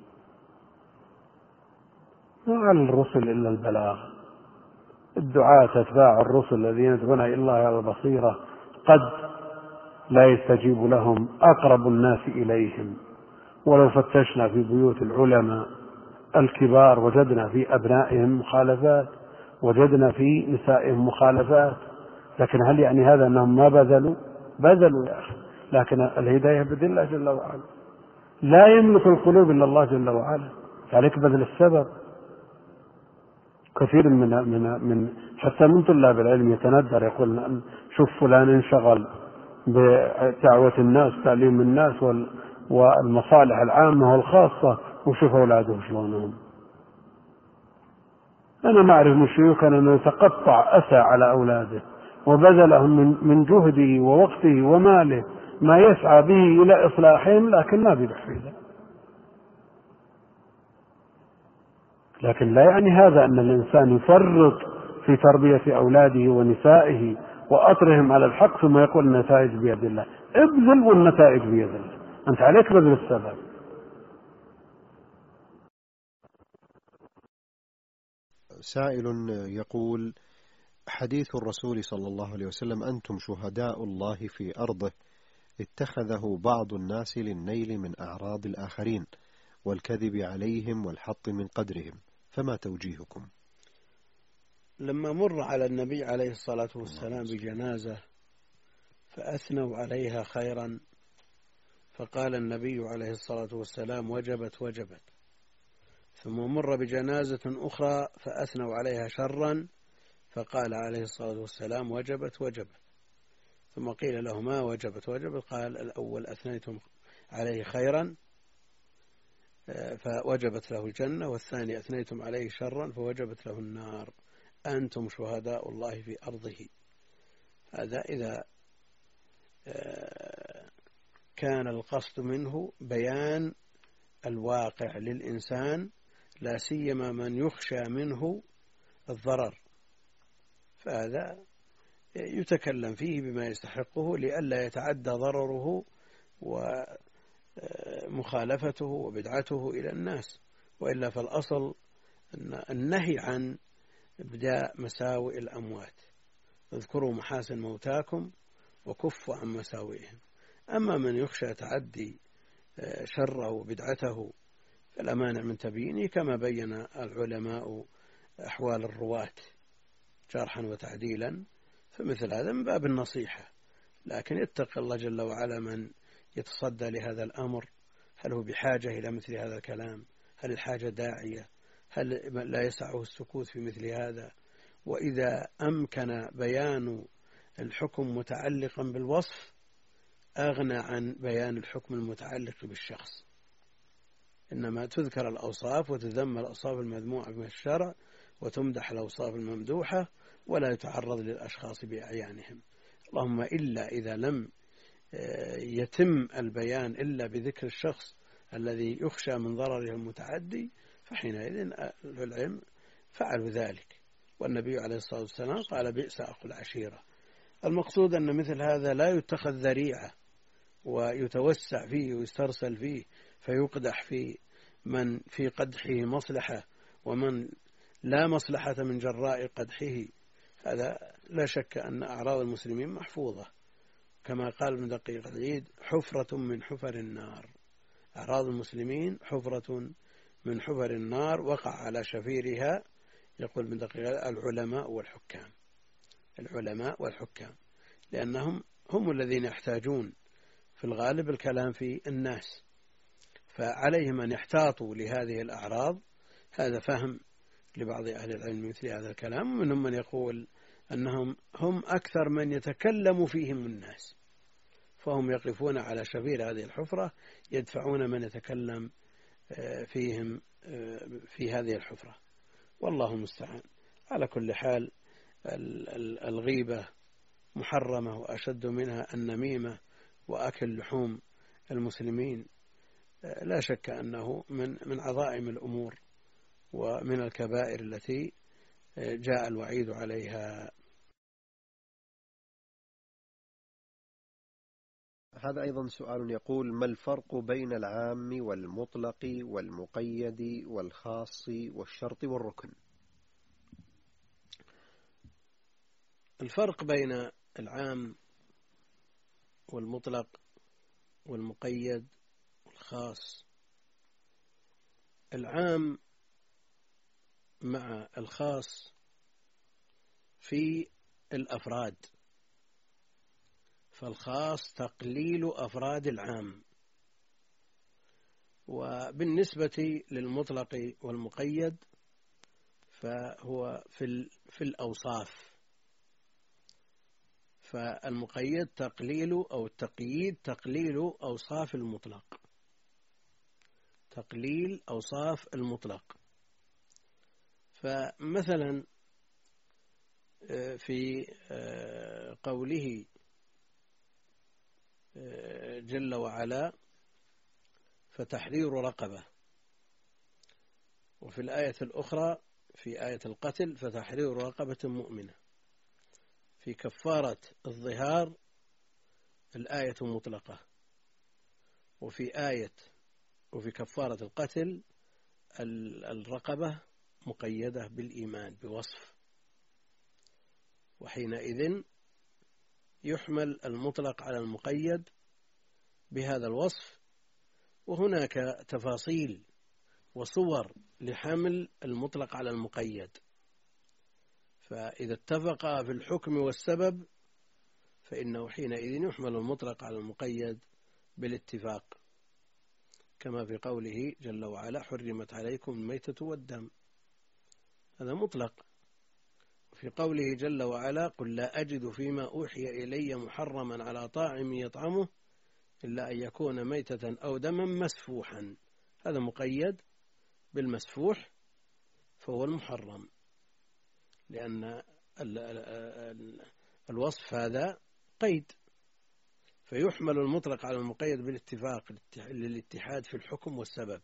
ما على الرسل إلا البلاغ. الدعاة أتباع الرسل الذين يدعون إلى الله على البصيرة قد لا يستجيب لهم أقرب الناس إليهم. ولو فتشنا في بيوت العلماء الكبار وجدنا في أبنائهم مخالفات، وجدنا في نسائهم مخالفات، لكن هل يعني هذا أنهم ما بذلوا؟ بذلوا يا أخي، لكن الهداية بيد الله جل وعلا. لا يملك القلوب إلا الله جل وعلا، عليك بذل السبب. كثير من من من حتى من طلاب العلم يتندر، يقول شوف فلان انشغل بدعوة الناس، تعليم الناس والمصالح العامة والخاصة، وشوف أولاده شلونهم. أنا نعرف من شيوخنا أنه يتقطع أسى على أولاده وبذلهم من من جهده ووقته وماله ما يسعى به إلى إصلاحهم، لكن ما بيدح في ذلك. لكن لا يعني هذا أن الإنسان يفرط في تربية أولاده ونسائه وأطرهم على الحق ثم يقول النتائج بيد الله. ابذل والنتائج بيد الله، أنت عليك بذل السبب. سائل يقول: حديث الرسول صلى الله عليه وسلم أنتم شهداء الله في أرضه اتخذه بعض الناس للنيل من أعراض الآخرين والكذب عليهم والحط من قدرهم، فما توجيهكم؟ لما مر على النبي عليه الصلاة والسلام بجنازة فأثنوا عليها خيرا، فقال النبي عليه الصلاة والسلام: وجبت وجبت. ثم مر بجنازة أخرى فأثنوا عليها شرا، فقال عليه الصلاة والسلام: وجبت وجبت. ثم قيل له: ما وجبت وجبت؟ قال: الأول أثنيتم عليه خيرا فوجبت له الجنة، والثاني أثنيتم عليه شرا فوجبت له النار. أنتم شهداء الله في أرضه. هذا إذا كان القصد منه بيان الواقع للإنسان، لا سيما من يخشى منه الضرر، فهذا يتكلم فيه بما يستحقه لئلا يتعدى ضرره ومخالفته وبدعته إلى الناس. وإلا فالأصل النهي عن إبداء مساوئ الأموات، اذكروا محاسن موتاكم وكفوا عن مساوئهم. أما من يخشى تعدي شره وبدعته فلا مانع من تبيينه، كما بين العلماء أحوال الرواة جرحا وتعديلا، فمثل هذا من باب النصيحة. لكن يتقي الله جل وعلا من يتصدى لهذا الأمر، هل هو بحاجة إلى مثل هذا الكلام؟ هل الحاجة داعية؟ هل لا يسعه السكوت في مثل هذا؟ وإذا أمكن بيان الحكم متعلقا بالوصف أغنى عن بيان الحكم المتعلق بالشخص. إنما تذكر الأوصاف وتذم الأوصاف المذموعة من الشرع وتمدح الأوصاف الممدوحة، ولا يتعرض للأشخاص بأعيانهم. اللهم إلا إذا لم يتم البيان إلا بذكر الشخص الذي يخشى من ضرره المتعدي، فحينئذ العلم فعلوا ذلك. والنبي عليه الصلاة والسلام قال: بئس أخو العشيرة. المقصود أن مثل هذا لا يتخذ ذريعة ويتوسع فيه ويسترسل فيه فيقدح في من في قدحه مصلحة ومن لا مصلحة من جراء قدحه. هذا لا شك أن أعراض المسلمين محفوظة، كما قال ابن دقيق العيد: حفرة من حفر النار. أعراض المسلمين حفرة من حفر النار وقع على شفيرها، يقول ابن دقيق، العلماء والحكام. العلماء والحكام لأنهم هم الذين يحتاجون في الغالب الكلام في الناس، فعليهم أن يحتاطوا لهذه الأعراض. هذا فهم لبعض أهل العلم مثل هذا الكلام، ومنهم من يقول أنهم هم أكثر من يتكلم فيهم الناس، فهم يقفون على شفير هذه الحفرة يدفعون من يتكلم فيهم في هذه الحفرة، والله المستعان. على كل حال الغيبة محرمة، وأشد منها النميمة وأكل لحوم المسلمين. لا شك أنه من من عظائم الأمور ومن الكبائر التي جاء الوعيد عليها. هذا أيضا سؤال يقول: ما الفرق بين العام والمطلق والمقيد والخاص والشرط والركن؟ الفرق بين العام والمطلق والمقيد والخاص: العام مع الخاص في الأفراد، فالخاص تقليل أفراد العام. وبالنسبة للمطلق والمقيد فهو في في الأوصاف، فالمقيد تقليل أو التقييد تقليل أوصاف المطلق، تقليل أوصاف المطلق. فمثلا في قوله جل وعلا فتحرير رقبة، وفي الآية الأخرى في آية القتل فتحرير رقبة مؤمنة. في كفارة الظهار الآية مطلقة، وفي آية وفي كفارة القتل الرقبة مقيدة بالإيمان بوصف، وحينئذ يحمل المطلق على المقيد بهذا الوصف. وهناك تفاصيل وصور لحمل المطلق على المقيد، فإذا اتفقا في الحكم والسبب فإنه حينئذ يحمل المطلق على المقيد بالاتفاق، كما في قوله جل وعلا حرمت عليكم الميتة والدم، هذا مطلق. في قوله جل وعلا قل لا أجد فيما أوحي إلي محرما على طاعم يطعمه إلا أن يكون ميتة أو دما مسفوحا، هذا مقيد بالمسفوح فهو المحرم، لأن الوصف هذا قيد، فيحمل المطلق على المقيد بالاتفاق للاتحاد في الحكم والسبب.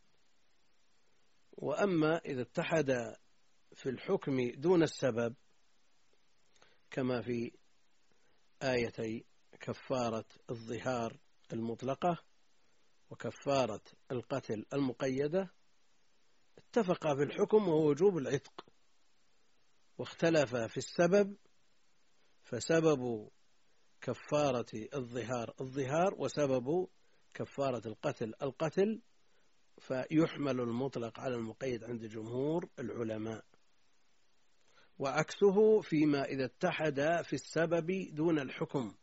وأما إذا اتحد في الحكم دون السبب كما في آيتي كفارة الظهار المطلقة وكفارة القتل المقيدة، اتفقا في الحكم وهو وجوب العتق، واختلفا في السبب، فسبب كفارة الظهار الظهار وسبب كفارة القتل القتل، فيحمل المطلق على المقيد عند جمهور العلماء. وعكسه فيما إذا اتحد في السبب دون الحكم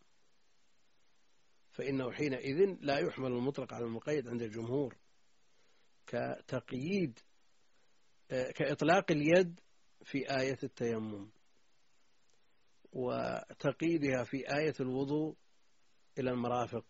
فإنه حينئذ لا يحمل المطلق على المقيد عند الجمهور، كتقييد كإطلاق اليد في آية التيمم، وتقييدها في آية الوضوء إلى المرافق،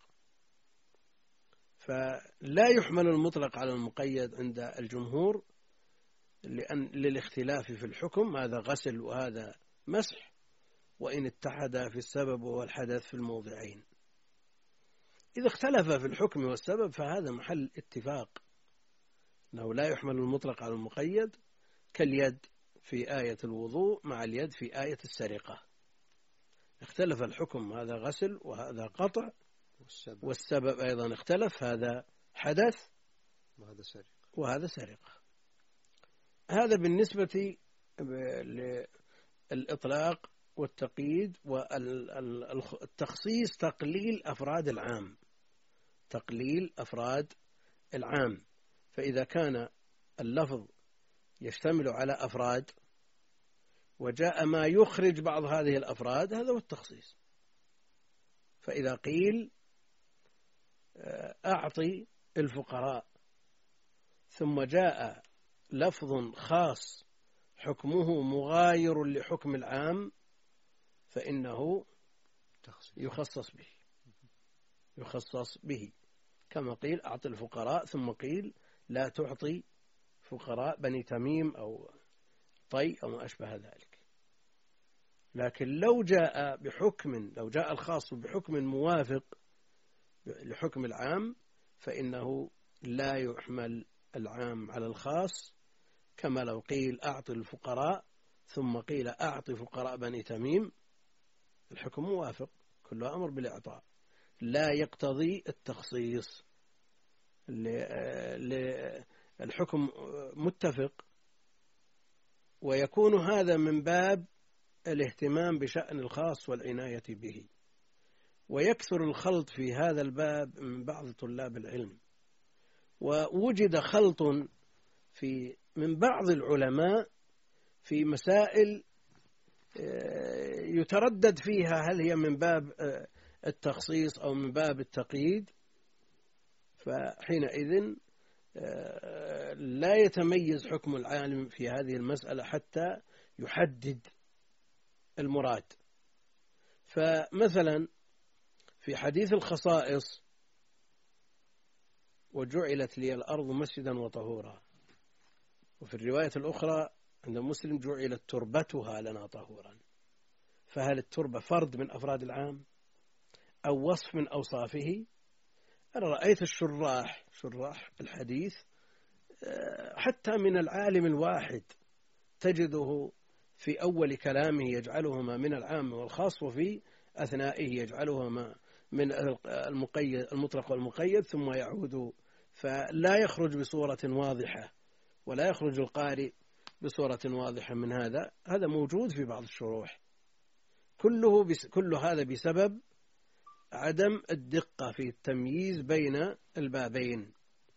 فلا يحمل المطلق على المقيد عند الجمهور لأن للاختلاف في الحكم، هذا غسل وهذا مسح، وإن اتحد في السبب والحدث في الموضعين. إذا اختلف في الحكم والسبب فهذا محل اتفاق أنه لا يحمل المطلق على المقيد، كاليد في آية الوضوء مع اليد في آية السرقة، اختلف الحكم، هذا غسل وهذا قطع، والسبب, والسبب أيضا اختلف، هذا حدث وهذا سرقة وهذا سرقة. هذا بالنسبة للإطلاق والتقييد والتخصيص، تقليل أفراد العام، تقليل أفراد العام. فإذا كان اللفظ يشتمل على أفراد وجاء ما يخرج بعض هذه الأفراد، هذا هو التخصيص. فإذا قيل أعطي الفقراء ثم جاء لفظ خاص حكمه مغاير لحكم العام فإنه يخصص به يخصص به كما قيل أعطي الفقراء، ثم قيل لا تعطي فقراء بني تميم أو طي أو ما أشبه ذلك. لكن لو جاء بحكم لو جاء الخاص بحكم موافق لحكم العام فإنه لا يحمل العام على الخاص، كما لو قيل أعطي الفقراء ثم قيل أعطي فقراء بني تميم، الحكم موافق، كل أمر بالإعطاء، لا يقتضي التخصيص، الحكم متفق. ويكون هذا من باب الاهتمام بشأن الخاص والعناية به. ويكثر الخلط في هذا الباب من بعض طلاب العلم، ووجد خلط في من بعض العلماء في مسائل يتردد فيها هل هي من باب التخصيص أو من باب التقييد، فحينئذ لا يتميز حكم العالم في هذه المسألة حتى يحدد المراد. فمثلا في حديث الخصائص وجعلت لي الأرض مسجدا وطهورا، وفي الرواية الأخرى عند مسلم جعلت تربتها لنا طهورا. فهل التربة فرد من أفراد العام أو وصف من أوصافه؟ أنا رأيت الشراح شراح الحديث حتى من العالم الواحد تجده في أول كلامه يجعلهما من العام والخاص، وفي أثنائه يجعلهما من المقيد المطلق والمقيد، ثم يعود فلا يخرج بصورة واضحة ولا يخرج القارئ بصورة واضحة من هذا. هذا موجود في بعض الشروح، كله بس كل هذا بسبب عدم الدقة في التمييز بين البابين.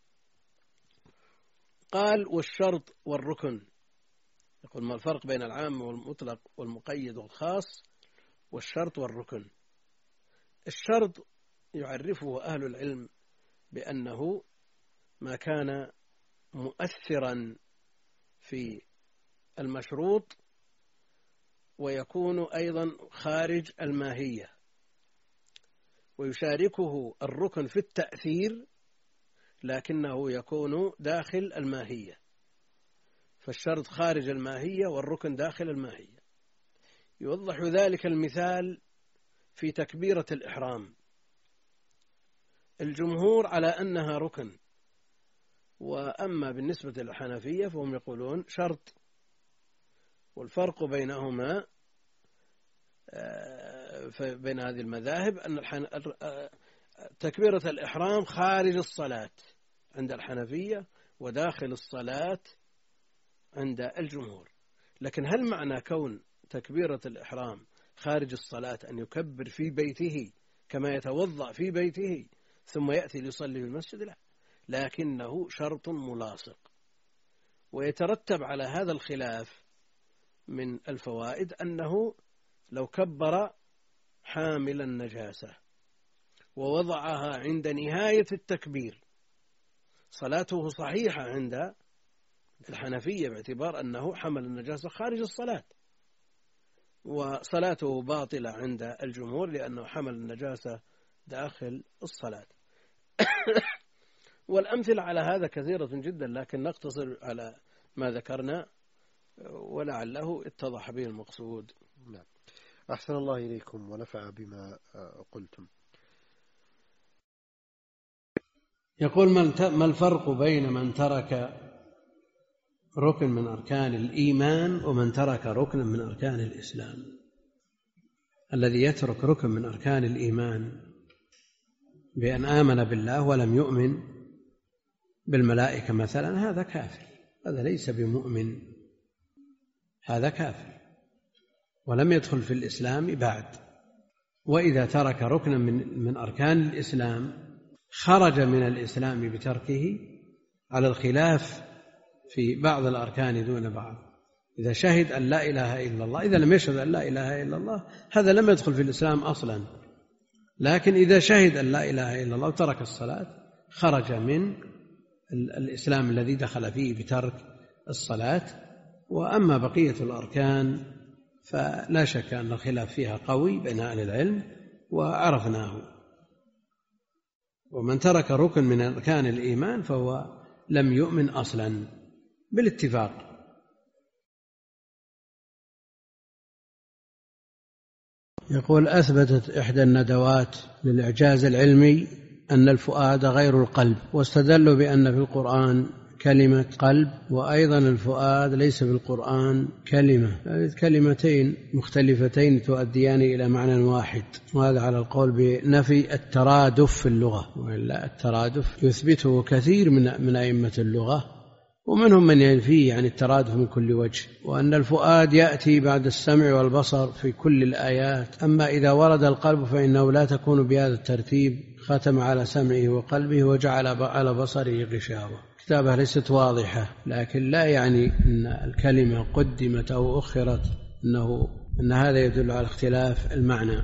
قال والشرط والركن، يقول ما الفرق بين العام والمطلق والمقيد والخاص والشرط والركن. الشرط يعرفه أهل العلم بأنه ما كان مؤثرا في المشروط ويكون أيضا خارج الماهية، ويشاركه الركن في التأثير لكنه يكون داخل الماهية. فالشرط خارج الماهية والركن داخل الماهية. يوضح ذلك المثال في تكبيرة الإحرام. الجمهور على أنها ركن، وأما بالنسبة للحنفية فهم يقولون شرط. والفرق بينهما بين هذه المذاهب أن تكبيرة الإحرام خارج الصلاة عند الحنفية وداخل الصلاة عند الجمهور. لكن هل معنى كون تكبيرة الإحرام خارج الصلاة أن يكبر في بيته كما يتوضأ في بيته ثم يأتي ليصلي في المسجد؟ لا، لكنه شرط ملاصق. ويترتب على هذا الخلاف من الفوائد أنه لو كبر حامل النجاسة ووضعها عند نهاية التكبير صلاته صحيحة عند الحنفية باعتبار أنه حمل النجاسة خارج الصلاة، وصلاته باطلة عند الجمهور لأنه حمل النجاسة داخل الصلاة. والأمثلة على هذا كثيرة جدا، لكن نقتصر على ما ذكرنا ولعله اتضح به المقصود. نعم. أحسن الله إليكم ونفع بما قلتم. يقول ما الفرق بين من ترك ركن من أركان الإيمان ومن ترك ركن من أركان الإسلام؟ الذي يترك ركن من أركان الإيمان بأن آمن بالله ولم يؤمن بالملائكة مثلا هذا كافر، هذا ليس بمؤمن، هذا كافر ولم يدخل في الإسلام بعد. وإذا ترك ركنا من من أركان الإسلام خرج من الإسلام بتركه، على الخلاف في بعض الأركان دون بعض. إذا شهد أن لا إله إلا الله، إذا لم يشهد أن لا إله إلا الله هذا لم يدخل في الإسلام أصلا. لكن إذا شهد أن لا إله إلا الله وترك الصلاة خرج من الإسلام الذي دخل فيه بترك الصلاة. وأما بقية الأركان فلا شك أن الخلاف فيها قوي بين أهل العلم وعرفناه. ومن ترك ركن من أركان الإيمان فهو لم يؤمن أصلا بالاتفاق. يقول أثبتت إحدى الندوات للإعجاز العلمي أن الفؤاد غير القلب، واستدلوا بأن في القرآن كلمة قلب، وأيضا الفؤاد ليس في القرآن كلمة، كلمتين مختلفتين تؤديان إلى معنى واحد. وهذا على القول بنفي الترادف في اللغة، وإلا الترادف يثبته كثير من من أئمة اللغة، ومنهم من ينفيه عن الترادف من كل وجه. وأن الفؤاد يأتي بعد السمع والبصر في كل الآيات، أما إذا ورد القلب فإنه لا تكون بهذا الترتيب، ختم على سمعه وقلبه وجعل على بصره غشاوة. كتابة ليست واضحة، لكن لا يعني أن الكلمة قدمت أو أخرت، أنه أن هذا يدل على اختلاف المعنى.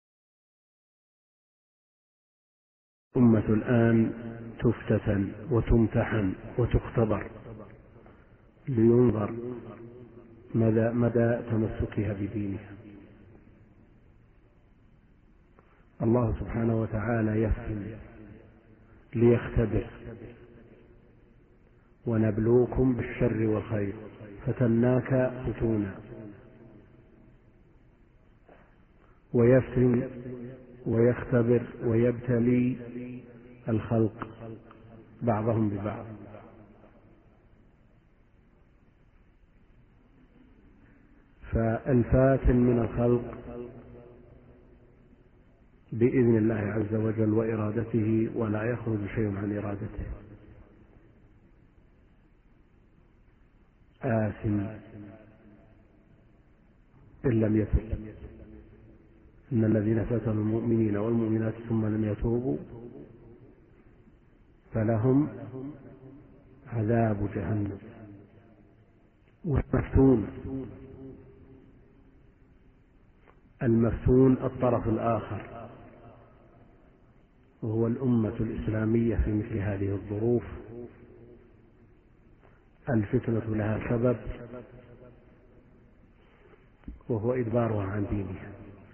أمة الآن تفتتن وتمتحن وتختبر لينظر مدى, مدى تمسكها بدينها. الله سبحانه وتعالى يفهم ليختبر، ونبلوكم بالشر والخير فتناك فتونا ويفتن ويختبر ويبتلي الخلق بعضهم ببعض. فالفاتن من الخلق بإذن الله عز وجل وإرادته، ولا يخرج شيء عن إرادته. آثم إن لم يتب. إن الذين فتنوا المؤمنين والمؤمنات ثم لم يتوبوا فلهم عذاب جهنم. والمفتون المفتون الطرف الآخر، وهو الأمة الإسلامية في مثل هذه الظروف. الفتنة لها سبب، وهو إدبارها عن دينها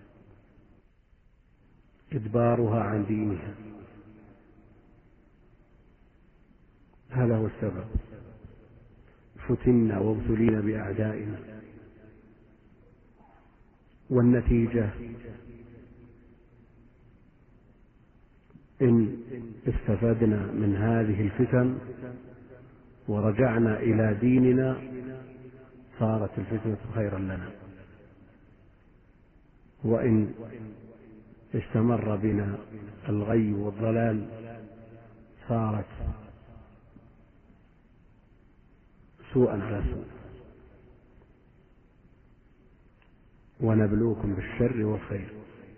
إدبارها عن دينها هذا هو السبب. فتنا وابتلينا بأعدائنا، والنتيجة إن استفدنا من هذه الفتن ورجعنا إلى ديننا صارت الفتنة خيرا لنا، وإن استمر بنا الغي والضلال صارت سوءا على سوء. ونبلوكم بالشر والخير.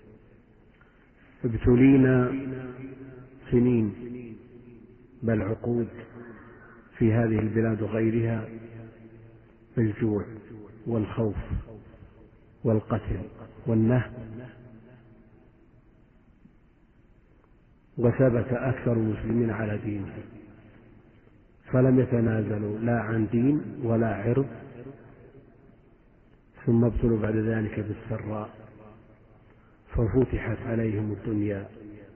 ابتلينا سنين بل عقود في هذه البلاد وغيرها بالجوع والخوف والقتل والنهب، وثبت أكثر المسلمين على دينهم فلم يتنازلوا لا عن دين ولا عرض، ثم ابتلوا بعد ذلك بالسراء ففتحت عليهم الدنيا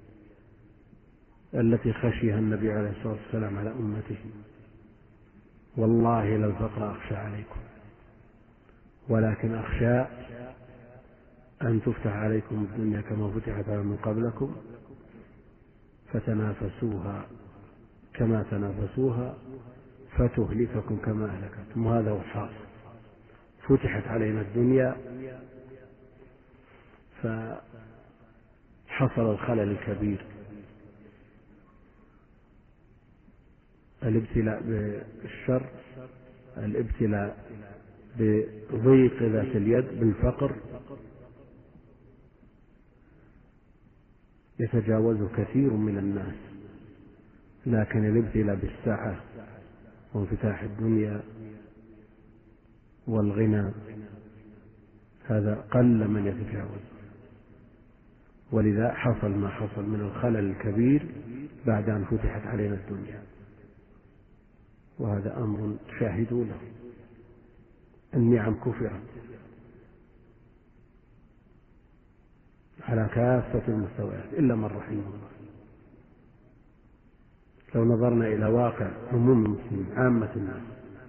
التي خشيها النبي عليه الصلاة والسلام على أمته. والله لا الفقر أخشى عليكم ولكن أخشى أن تفتح عليكم الدنيا كما فتحت على من قبلكم فتنافسوها كما تنافسوها فتهلككم كما أهلكتم. وهذا هو الحاصل. فتحت علينا الدنيا فحصل الخلل الكبير. الابتلاء بالشر، الابتلاء بضيق ذات اليد، بالفقر، يتجاوز كثير من الناس. لكن الابتلاء بالسعة وانفتاح الدنيا والغنى هذا قل من يتجاوز، ولذا حصل ما حصل من الخلل الكبير بعد أن فتحت علينا الدنيا. وهذا أمر شاهدوا له. النعم كفرت على كافة المستويات إلا من رحمه الله. لو نظرنا إلى واقع عموم المسلمين عامة الناس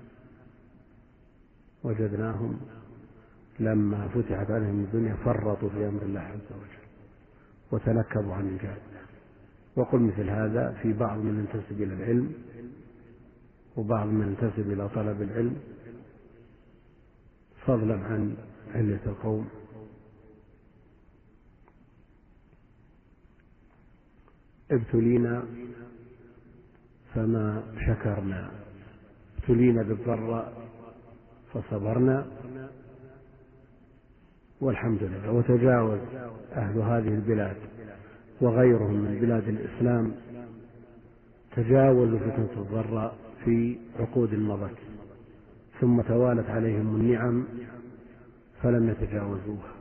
وجدناهم لما فتحت عليهم الدنيا فرطوا في أمر الله عز وجل وتنكبوا عن الجادة. وقل مثل هذا في بعض من ينتسب إلى العلم وبعض من ينتسب إلى طلب العلم، فضلا عن علة القوم. ابتلينا فما شكرنا، ابتلينا بالضراء فصبرنا والحمد لله. وتجاوز أهل هذه البلاد وغيرهم من بلاد الإسلام تجاوزوا فتنة الضراء في عقود مضت، ثم توالت عليهم النعم فلم يتجاوزوها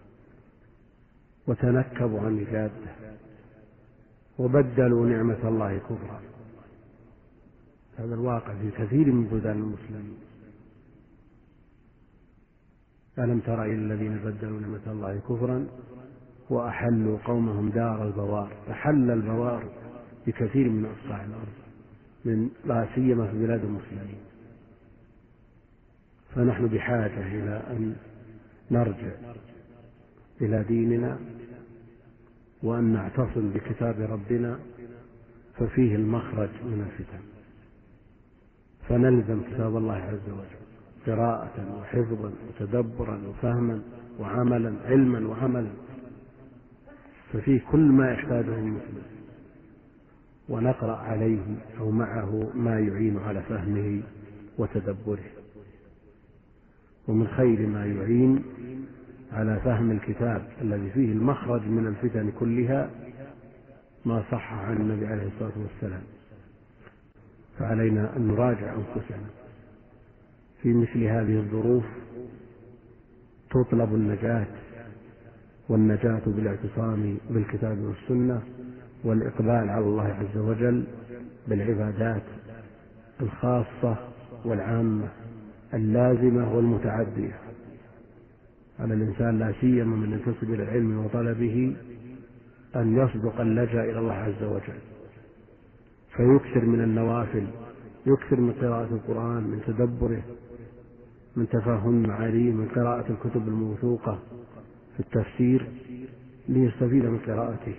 وتنكبوا عن الجادة وبدلوا نعمة الله كفرا. هذا الواقع في كثير من بلدان المسلمين. ألم تر إلى الذين بدلوا نعمة الله كفرا وأحلوا قومهم دار البوار. فحل البوار بكثير من أصقاع الأرض من لا سيما في بلاد المسلمين، فنحن بحاجة إلى أن نرجع إلى ديننا وأن نعتصم بكتاب ربنا، ففيه المخرج من الفتن، فنلزم كتاب الله عز وجل قراءة وحفظا وتدبرا وفهما وعملا، علما وعملا، ففيه كل ما يحتاجه المسلم، ونقرأ عليه أو معه ما يعين على فهمه وتدبره. ومن خير ما يعين على فهم الكتاب الذي فيه المخرج من الفتن كلها ما صح عن النبي عليه الصلاة والسلام. فعلينا أن نراجع أنفسنا في مثل هذه الظروف، تطلب النجاة، والنجاة بالاعتصام بالكتاب والسنة والإقبال على الله عز وجل بالعبادات الخاصة والعامة اللازمة والمتعدية. على الإنسان لا سيما من ينتسب إلى العلم وطلبه أن يصدق اللجأ إلى الله عز وجل، فيكثر من النوافل، يكثر من قراءة القرآن، من تدبره، من تفهم معانيه، من قراءة الكتب الموثوقة في التفسير ليستفيد من قراءته.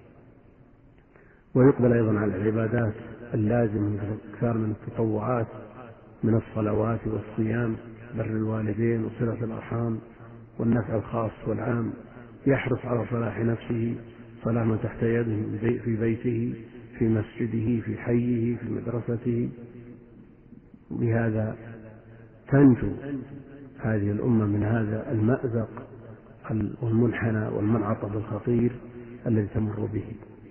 ويقبل أيضا على العبادات اللازمة كثار من التطوعات من الصلوات والصيام، بر الوالدين وصلة الأرحام والنفع الخاص والعام، يحرص على صلاح نفسه، صلاح من تحت يده في بيته، في مسجده، في حيه، في مدرسته. بهذا تنجو هذه الأمة من هذا المأزق والمنحنى والمنعطف الخطير الذي تمر به.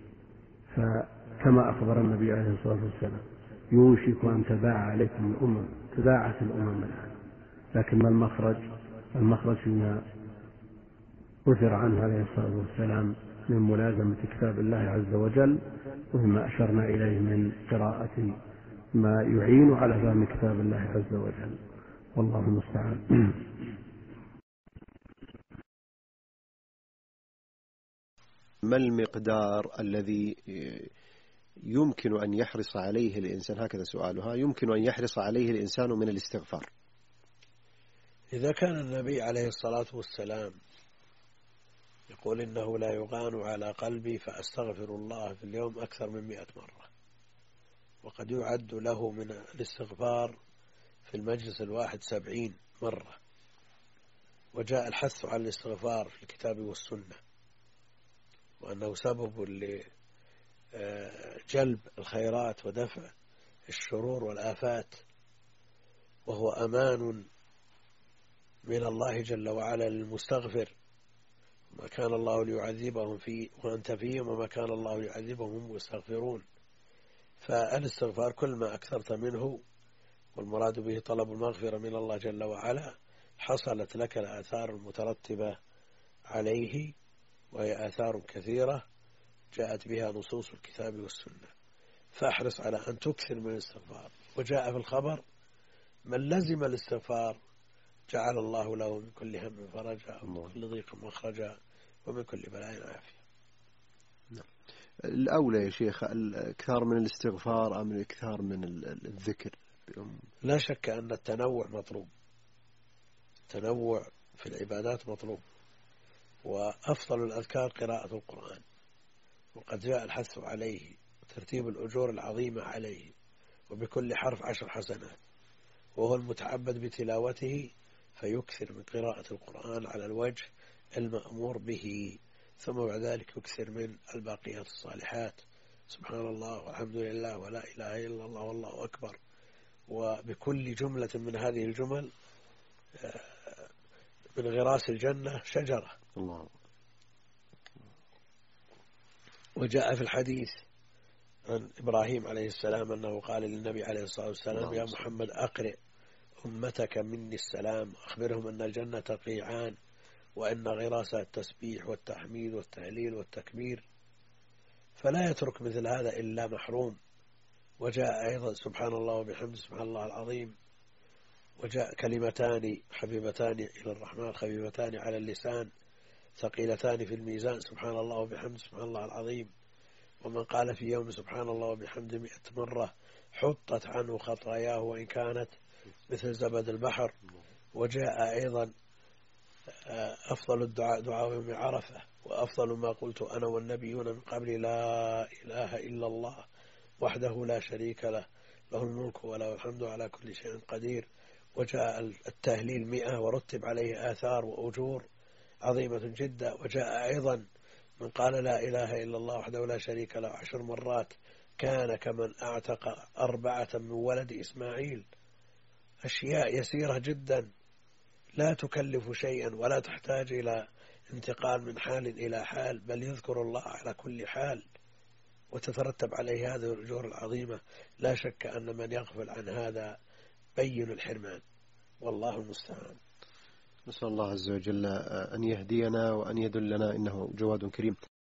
فكما أخبر النبي عليه الصلاة والسلام يوشك أن تداعى عليكم الأمم، تداعت الأمم الآن، لكن ما المخرج؟ المخرج فيما أثر عنه عليه الصلاة والسلام من ملازمة كتاب الله عز وجل، ومما أشرنا إليه من قراءة ما يعين على فهم كتاب الله عز وجل، والله المستعان. ما المقدار الذي يمكن أن يحرص عليه الإنسان، هكذا سؤالها، يمكن أن يحرص عليه الإنسان من الاستغفار؟ إذا كان النبي عليه الصلاة والسلام يقول إنه لا يغان على قلبي فأستغفر الله في اليوم أكثر من مئة مرة، وقد يعد له من الاستغفار في المجلس الواحد سبعين مرة، وجاء الحث على الاستغفار في الكتاب والسنة، وأنه سبب لجلب الخيرات ودفع الشرور والآفات، وهو أمان من الله جل وعلا للمستغفر. ما كان الله ليعذبهم فيه وأنت فيهم، وما كان الله ليعذبهم هم يستغفرون. فالاستغفار كل ما أكثرت منه، والمراد به طلب المغفرة من الله جل وعلا، حصلت لك الآثار المترتبة عليه، وهي آثار كثيرة جاءت بها نصوص الكتاب والسنة. فاحرص على أن تكثر من الاستغفار. وجاء في الخبر من لزم الاستغفار جعل الله له من كل هم فرجا، ومن كل ضيق مخرجا، ومن كل بلاء عافية. الأولى يا شيخ الإكثار من الاستغفار أم الإكثار من الذكر؟ لا شك أن التنوع مطلوب، التنوع في العبادات مطلوب، وأفضل الأذكار قراءة القرآن، وقد جاء الحث عليه وترتيب الأجور العظيمة عليه، وبكل حرف عشر حسنات، وهو المتعبد بتلاوته فيكثر من قراءة القرآن على الوجه المأمور به، ثم بعد ذلك يكثر من الباقيات الصالحات، سبحان الله والحمد لله ولا إله إلا الله والله أكبر. وبكل جملة من هذه الجمل من غراس الجنة شجرة. الله. وجاء في الحديث عن إبراهيم عليه السلام أنه قال للنبي عليه الصلاة والسلام يا محمد أقرئ أمتك مني السلام، أخبرهم أن الجنة قيعان، وأن غراسها التسبيح والتحميد والتهليل والتكبير، فلا يترك مثل هذا إلا محروم. وجاء أيضا سبحان الله وبحمده سبحان الله العظيم. وجاء كلمتان حبيبتان إلى الرحمن خفيفتان على اللسان ثقيلتان في الميزان، سبحان الله وبحمده سبحان الله العظيم. ومن قال في يوم سبحان الله وبحمده مئة مرة حطت عنه خطاياه وإن كانت مثل زبد البحر. وجاء أيضا أفضل الدعاء دعاء يوم عرفة، وأفضل ما قلت أنا والنبيون من قبل لا إله إلا الله وحده لا شريك له له الملك وله الحمد على كل شيء قدير. وجاء التهليل مئة ورتب عليه آثار وأجور عظيمة جدا. وجاء أيضا من قال لا إله إلا الله وحده لا شريك له عشر مرات كان كمن أعتق أربعة من ولد إسماعيل. أشياء يسيرة جدا لا تكلف شيئا ولا تحتاج إلى انتقال من حال إلى حال، بل يذكر الله على كل حال وتترتب عليه هذه الأجور العظيمة. لا شك أن من يغفل عن هذا بين الحرمان، والله المستعان. نسأل الله عز وجل أن يهدينا وأن يدلنا إنه جواد كريم.